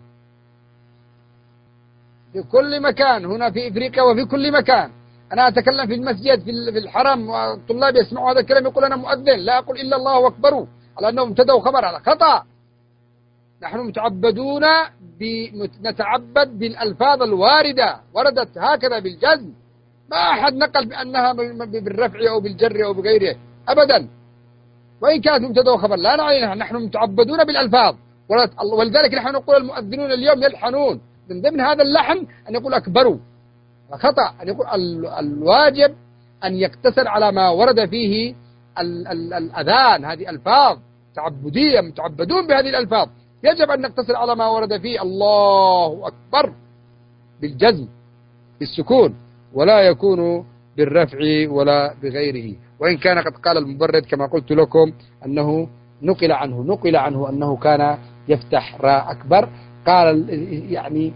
A: في كل مكان هنا في إفريقيا وفي كل مكان. أنا أتكلم في المسجد في الحرم والطلاب يسمعوا هذا الكلام يقول أنا مؤذن، لا أقول إلا الله أكبر، على أنهم ابتدوا خبر، هذا خطأ. نحن متعبدون نتعبد بالألفاظ الواردة، وردت هكذا بالجزم، ما أحد نقل بأنها بالرفع أو بالجر أو بغيره أبدا، وإن كانت مبتدا وخبر لا نعنيها، نحن متعبدون بالألفاظ. ولذلك نحن نقول المؤذنون اليوم يلحنون، من ضمن هذا اللحن أن يقول أكبروا، خطأ. أن يقول الواجب أن يقتصر على ما ورد فيه الأذان، هذه ألفاظ تعبدية، متعبدون بهذه الألفاظ، يجب أن نقتصر على ما ورد فيه الله أكبر بالجزم بالسكون، ولا يكون بالرفع ولا بغيره. وإن كان قد قال المبرد كما قلت لكم أنه نقل عنه أنه كان يفتح راء أكبر، قال يعني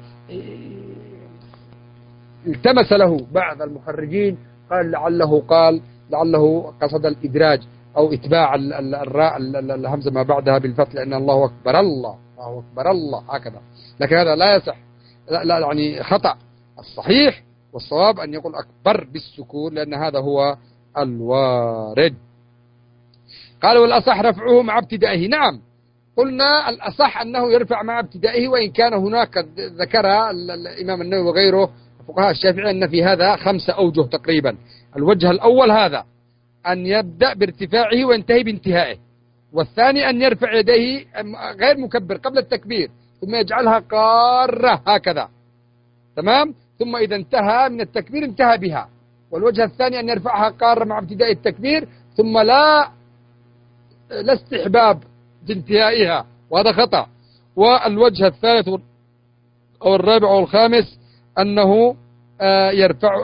A: التمس له بعض المخرجين قال لعله قصد الإدراج أو إتباع الراء الهمزة ما بعدها بالفتح، لأن الله أكبر الله أكبر الله هكذا، لكن هذا لا يصح، لا يعني خطأ. الصحيح والصواب أن يقول أكبر بالسكون، لأن هذا هو الوارد. قال والأصح رفعه مع ابتدائه. نعم، قلنا الأصح أنه يرفع مع ابتدائه، وإن كان هناك ذكر الإمام النووي وغيره فقهاء الشافعي أن في هذا 5 أوجه تقريبا. الوجه الأول هذا أن يبدأ بارتفاعه وينتهي بانتهائه، والثاني أن يرفع يديه غير مكبر قبل التكبير ثم يجعلها قارة هكذا، تمام، ثم إذا انتهى من التكبير انتهى بها. والوجه الثاني أن يرفعها قارة مع ابتداء التكبير ثم لا استحباب بانتهائها، وهذا خطأ. والوجه الثالث أو الرابع أو الخامس أنه يرفع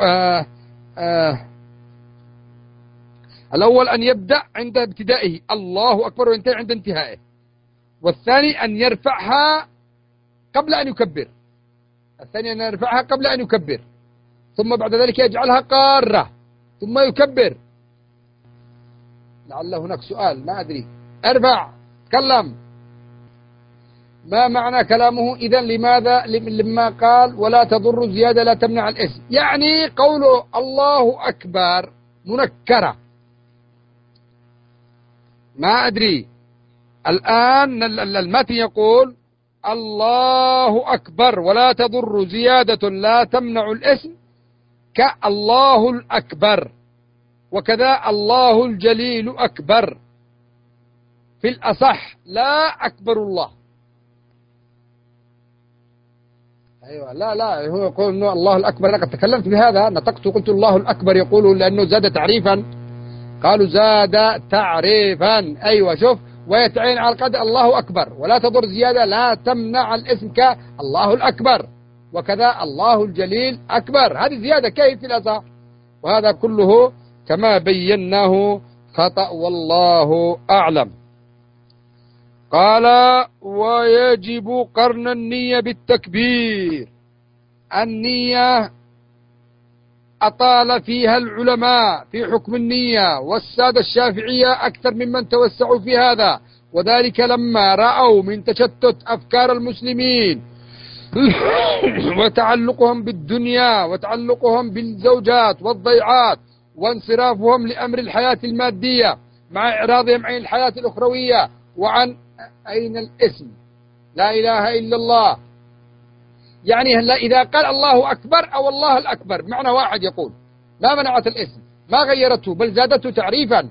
A: الأول أن يبدأ عند ابتدائه الله أكبر وينتهي عند انتهائه، والثاني أن يرفعها قبل أن يكبر، ثم بعد ذلك يجعلها قارة ثم يكبر. لعل هناك سؤال ما أدري، ارفع تكلم، ما معنى كلامه إذن؟ لما قال ولا تضر زيادة لا تمنع الاسم، يعني قوله الله أكبر منكرة، ما أدري الآن المتن يقول الله أكبر ولا تضر زيادة لا تمنع الاسم كالله الأكبر، وكذا الله الجليل أكبر، في الأصح لا أكبر الله. أيوة لا هو يقول إنه الله الأكبر، أنا قد تكلمت بهذا، نطقت وقلت الله الأكبر يقول لأنه زاد تعريفا، قالوا زاد تعريفا، أيوة شوف، ويتعين على القدر الله أكبر ولا تضر زيادة لا تمنع الاسم كالله الأكبر، وكذا الله الجليل أكبر، هذه زيادة كيف في الأصح؟ وهذا كله كما بيناه خطأ والله أعلم. قال ويجب قرن النية بالتكبير. النية أطال فيها العلماء في حكم النية، والسادة الشافعية أكثر ممن توسعوا في هذا، وذلك لما رأوا من تشتت أفكار المسلمين وتعلقهم بالدنيا وتعلقهم بالزوجات والضيعات وانصرافهم لأمر الحياة المادية مع إعراضهم عن الحياة الأخروية وعن أين الاسم لا إله إلا الله، يعني إذا قال الله أكبر أو الله الأكبر معنى واحد، يقول ما منعت الاسم، ما غيرته بل زادته تعريفا.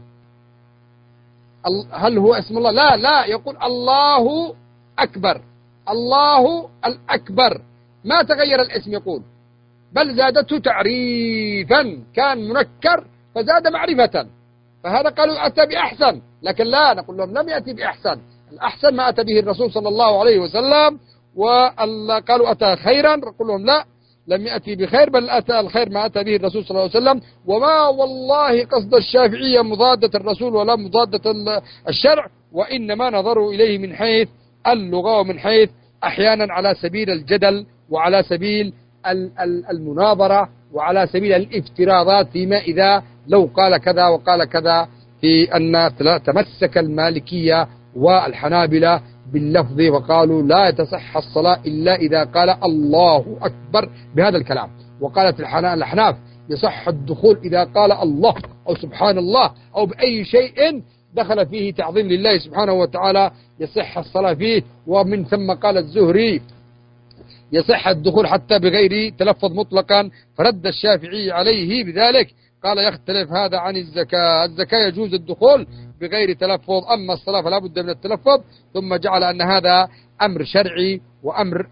A: هل هو اسم الله؟ لا يقول الله أكبر، الله الأكبر، ما تغير الاسم، يقول بل زادته تعريفا، كان منكر فزاد معرفة، فهذا قالوا أتى بأحسن، لكن لا، نقول لهم لم يأتي بأحسن، الأحسن ما أتى به الرسول صلى الله عليه وسلم، وقالوا أتى خيرا، نقول لهم لا، لم يأتي بخير بل أتى الخير ما أتى به الرسول صلى الله عليه وسلم. وما والله قصد الشافعية مضادة الرسول ولا مضادة الشرع، وإنما نظروا إليه من حيث اللغة ومن حيث أحيانا على سبيل الجدل وعلى سبيل المناظرة وعلى سبيل الافتراضات فيما إذا لو قال كذا وقال كذا، في أن تمسك المالكية والحنابلة باللفظ وقالوا لا تصح الصلاة إلا إذا قال الله أكبر بهذا الكلام، وقالت الأحناف يصح الدخول إذا قال الله أو سبحان الله أو بأي شيء دخل فيه تعظيم لله سبحانه وتعالى يصح الصلاة فيه. ومن ثم قال الزهري يصح الدخول حتى بغير تلفظ مطلقا، فرد الشافعي عليه بذلك، قال يختلف هذا عن الزكاة، الزكاة يجوز الدخول بغير تلفظ، أما الصلاة فلا بد من التلفظ. ثم جعل أن هذا أمر شرعي وأمر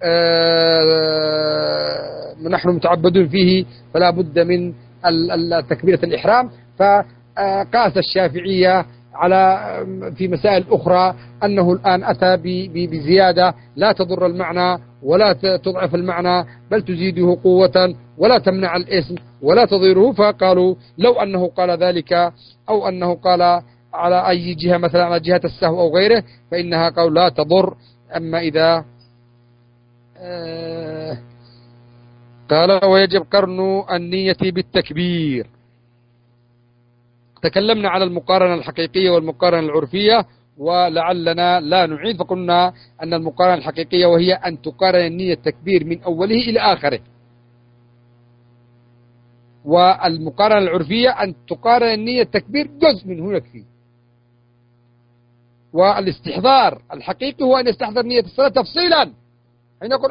A: نحن متعبدون فيه فلا بد من تكبيرة الإحرام. فقاس الشافعية على في مسائل أخرى أنه الآن أتى بزيادة لا تضر المعنى ولا تضعف المعنى، بل تزيده قوة ولا تمنع الاسم ولا تضيره. فقالوا لو أنه قال ذلك أو أنه قال على أي جهة، مثلا على جهة السهو أو غيره، فإنها قالوا لا تضر. أما إذا قال ويجب قرن النية بالتكبير. تكلمنا على المقارنة الحقيقية والمقارنة العرفية، ولعلنا لا نعيد، فقلنا أن المقارنة الحقيقية وهي أن تقارن النية التكبير من أوله إلى آخره، والمقارنة العرفية أن تقارن النية التكبير جزء منه يكفي. والاستحضار الحقيقي هو أن يستحضر نية الصلاة تفصيلا، حين يقول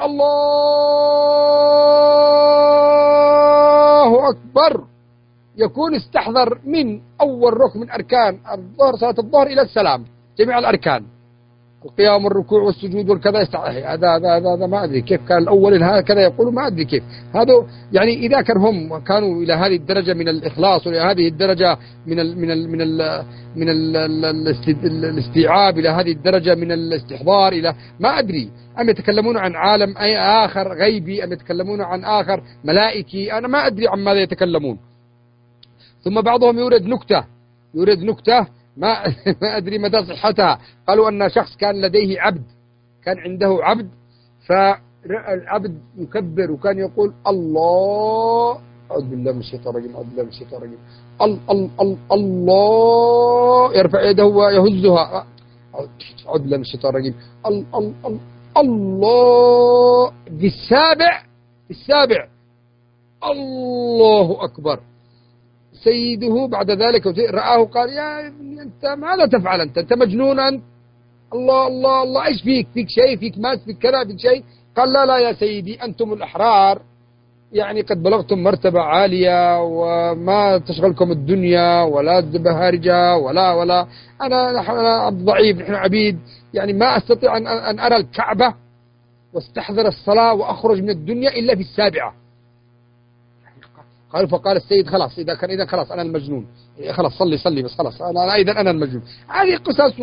A: الله أكبر يكون استحضر من أول ركن من أركان الظهر صلاة الظهر إلى السلام جميع الأركان، القيام والركوع والسجود والكذا هذا ما أدري كيف كان الأول هكذا يقولوا، ما أدري كيف هذا. يعني إذا كانوا إلى هذه الدرجة من الإخلاص وإلى هذه الدرجة من الاستيعاب، إلى هذه الدرجة من الاستحضار، إلى ما أدري، أم يتكلمون عن عالم أي آخر غيبي، أم يتكلمون عن آخر ملائكي، أنا ما أدري عن ماذا يتكلمون. ثم بعضهم يورد نكتة ما أدري مدى صحتها. قالوا أن شخص كان لديه عبد، كان عنده عبد، فالعبد يكبر وكان يقول الله، أعوذ بالله من الشيطان الرجيم، أعوذ بالله من الشيطان الرجيم، الله، يرفع يده ويهزها، أعوذ بالله من الشيطان الرجيم، الله، في السابع الله أكبر. سيده بعد ذلك رآه قال يا ابني أنت ماذا تفعل، أنت مجنون أنت، الله الله الله، إيش فيك شيء، فيك ماس، فيك كذا، فيك شيء. قال لا يا سيدي أنتم الأحرار، يعني قد بلغتم مرتبة عالية وما تشغلكم الدنيا ولا بهارجة ولا أنا عبد ضعيف، نحن عبيد، يعني ما أستطيع أن أرى الكعبة واستحضر الصلاة وأخرج من الدنيا إلا في السابعة. قالوا فقال السيد خلاص إذا خلاص أنا المجنون، خلاص صلي بس خلاص أنا المجنون. هذه قصص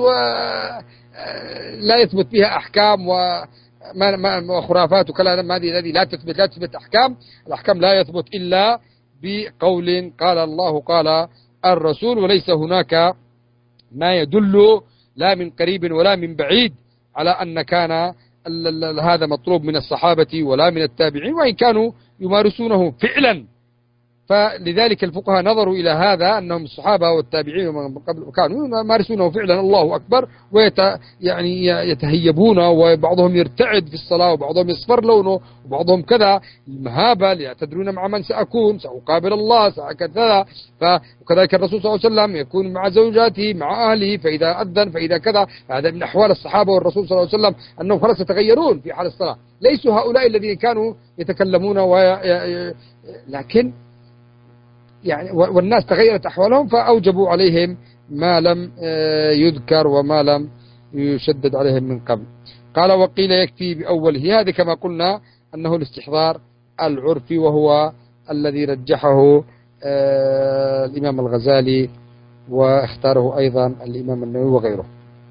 A: لا يثبت فيها أحكام وخرافات وكلام، هذه لا تثبت أحكام. الأحكام لا يثبت إلا بقول قال الله قال الرسول، وليس هناك ما يدل لا من قريب ولا من بعيد على أن كان هذا مطلوب من الصحابة ولا من التابعين، وإن كانوا يمارسونه فعلا. فلذلك الفقهاء نظروا إلى هذا، أنهم الصحابة والتابعين ومن قبل كانوا يمارسونه فعلا الله أكبر، يعني يتهيبون، وبعضهم يرتعد في الصلاة، وبعضهم يصفر لونه، وبعضهم كذا المهابة، يعتذرون مع من سأقابل الله كذا. وكذلك الرسول صلى الله عليه وسلم يكون مع زوجاته مع أهله، فإذا أذن فإذا كذا. هذا من أحوال الصحابة والرسول صلى الله عليه وسلم أنهم خلاص يتغيرون في حال الصلاة، ليسوا هؤلاء الذين كانوا يتكلمون لكن يعني والناس تغيرت أحوالهم فأوجبوا عليهم ما لم يذكر وما لم يشدد عليهم من قبل. قال وقيل يكفي بأوله، هذا كما قلنا أنه الاستحضار العرفي، وهو الذي رجحه الإمام الغزالي واختاره أيضا الإمام النووي وغيره.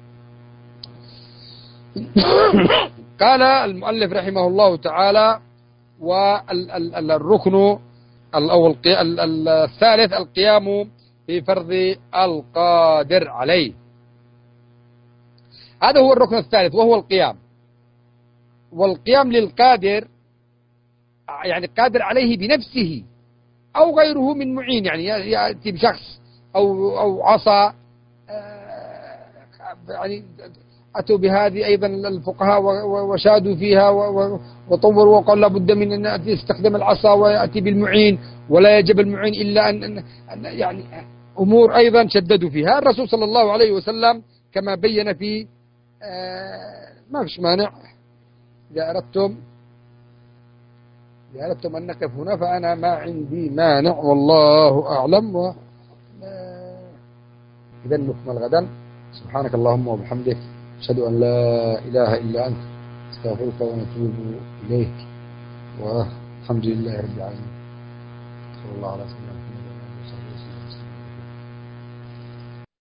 A: قال المؤلف رحمه الله تعالى والركن الثالث القيام في فرض القادر عليه. هذا هو الركن الثالث وهو القيام. والقيام للقادر يعني قادر عليه بنفسه، أو غيره من معين، يعني يأتي بشخص أو عصا، يعني أتوا بهذه أيضا الفقهاء وشادوا فيها وطوروا وقال لابد من أن يستخدم العصا ويأتي بالمعين، ولا يجب المعين إلا أن يعني أمور أيضا شددوا فيها. الرسول صلى الله عليه وسلم كما بين في ما فيش مانع إذا أردتم أن نقف هنا فأنا ما عندي مانع والله أعلم. إذا نكمل غدا. سبحانك اللهم وبحمدك، أشهد أن لا إله إلا أنت، استغفرك ونتوب إليك، والحمد لله رب العالمين. صلى الله عليه وسلم.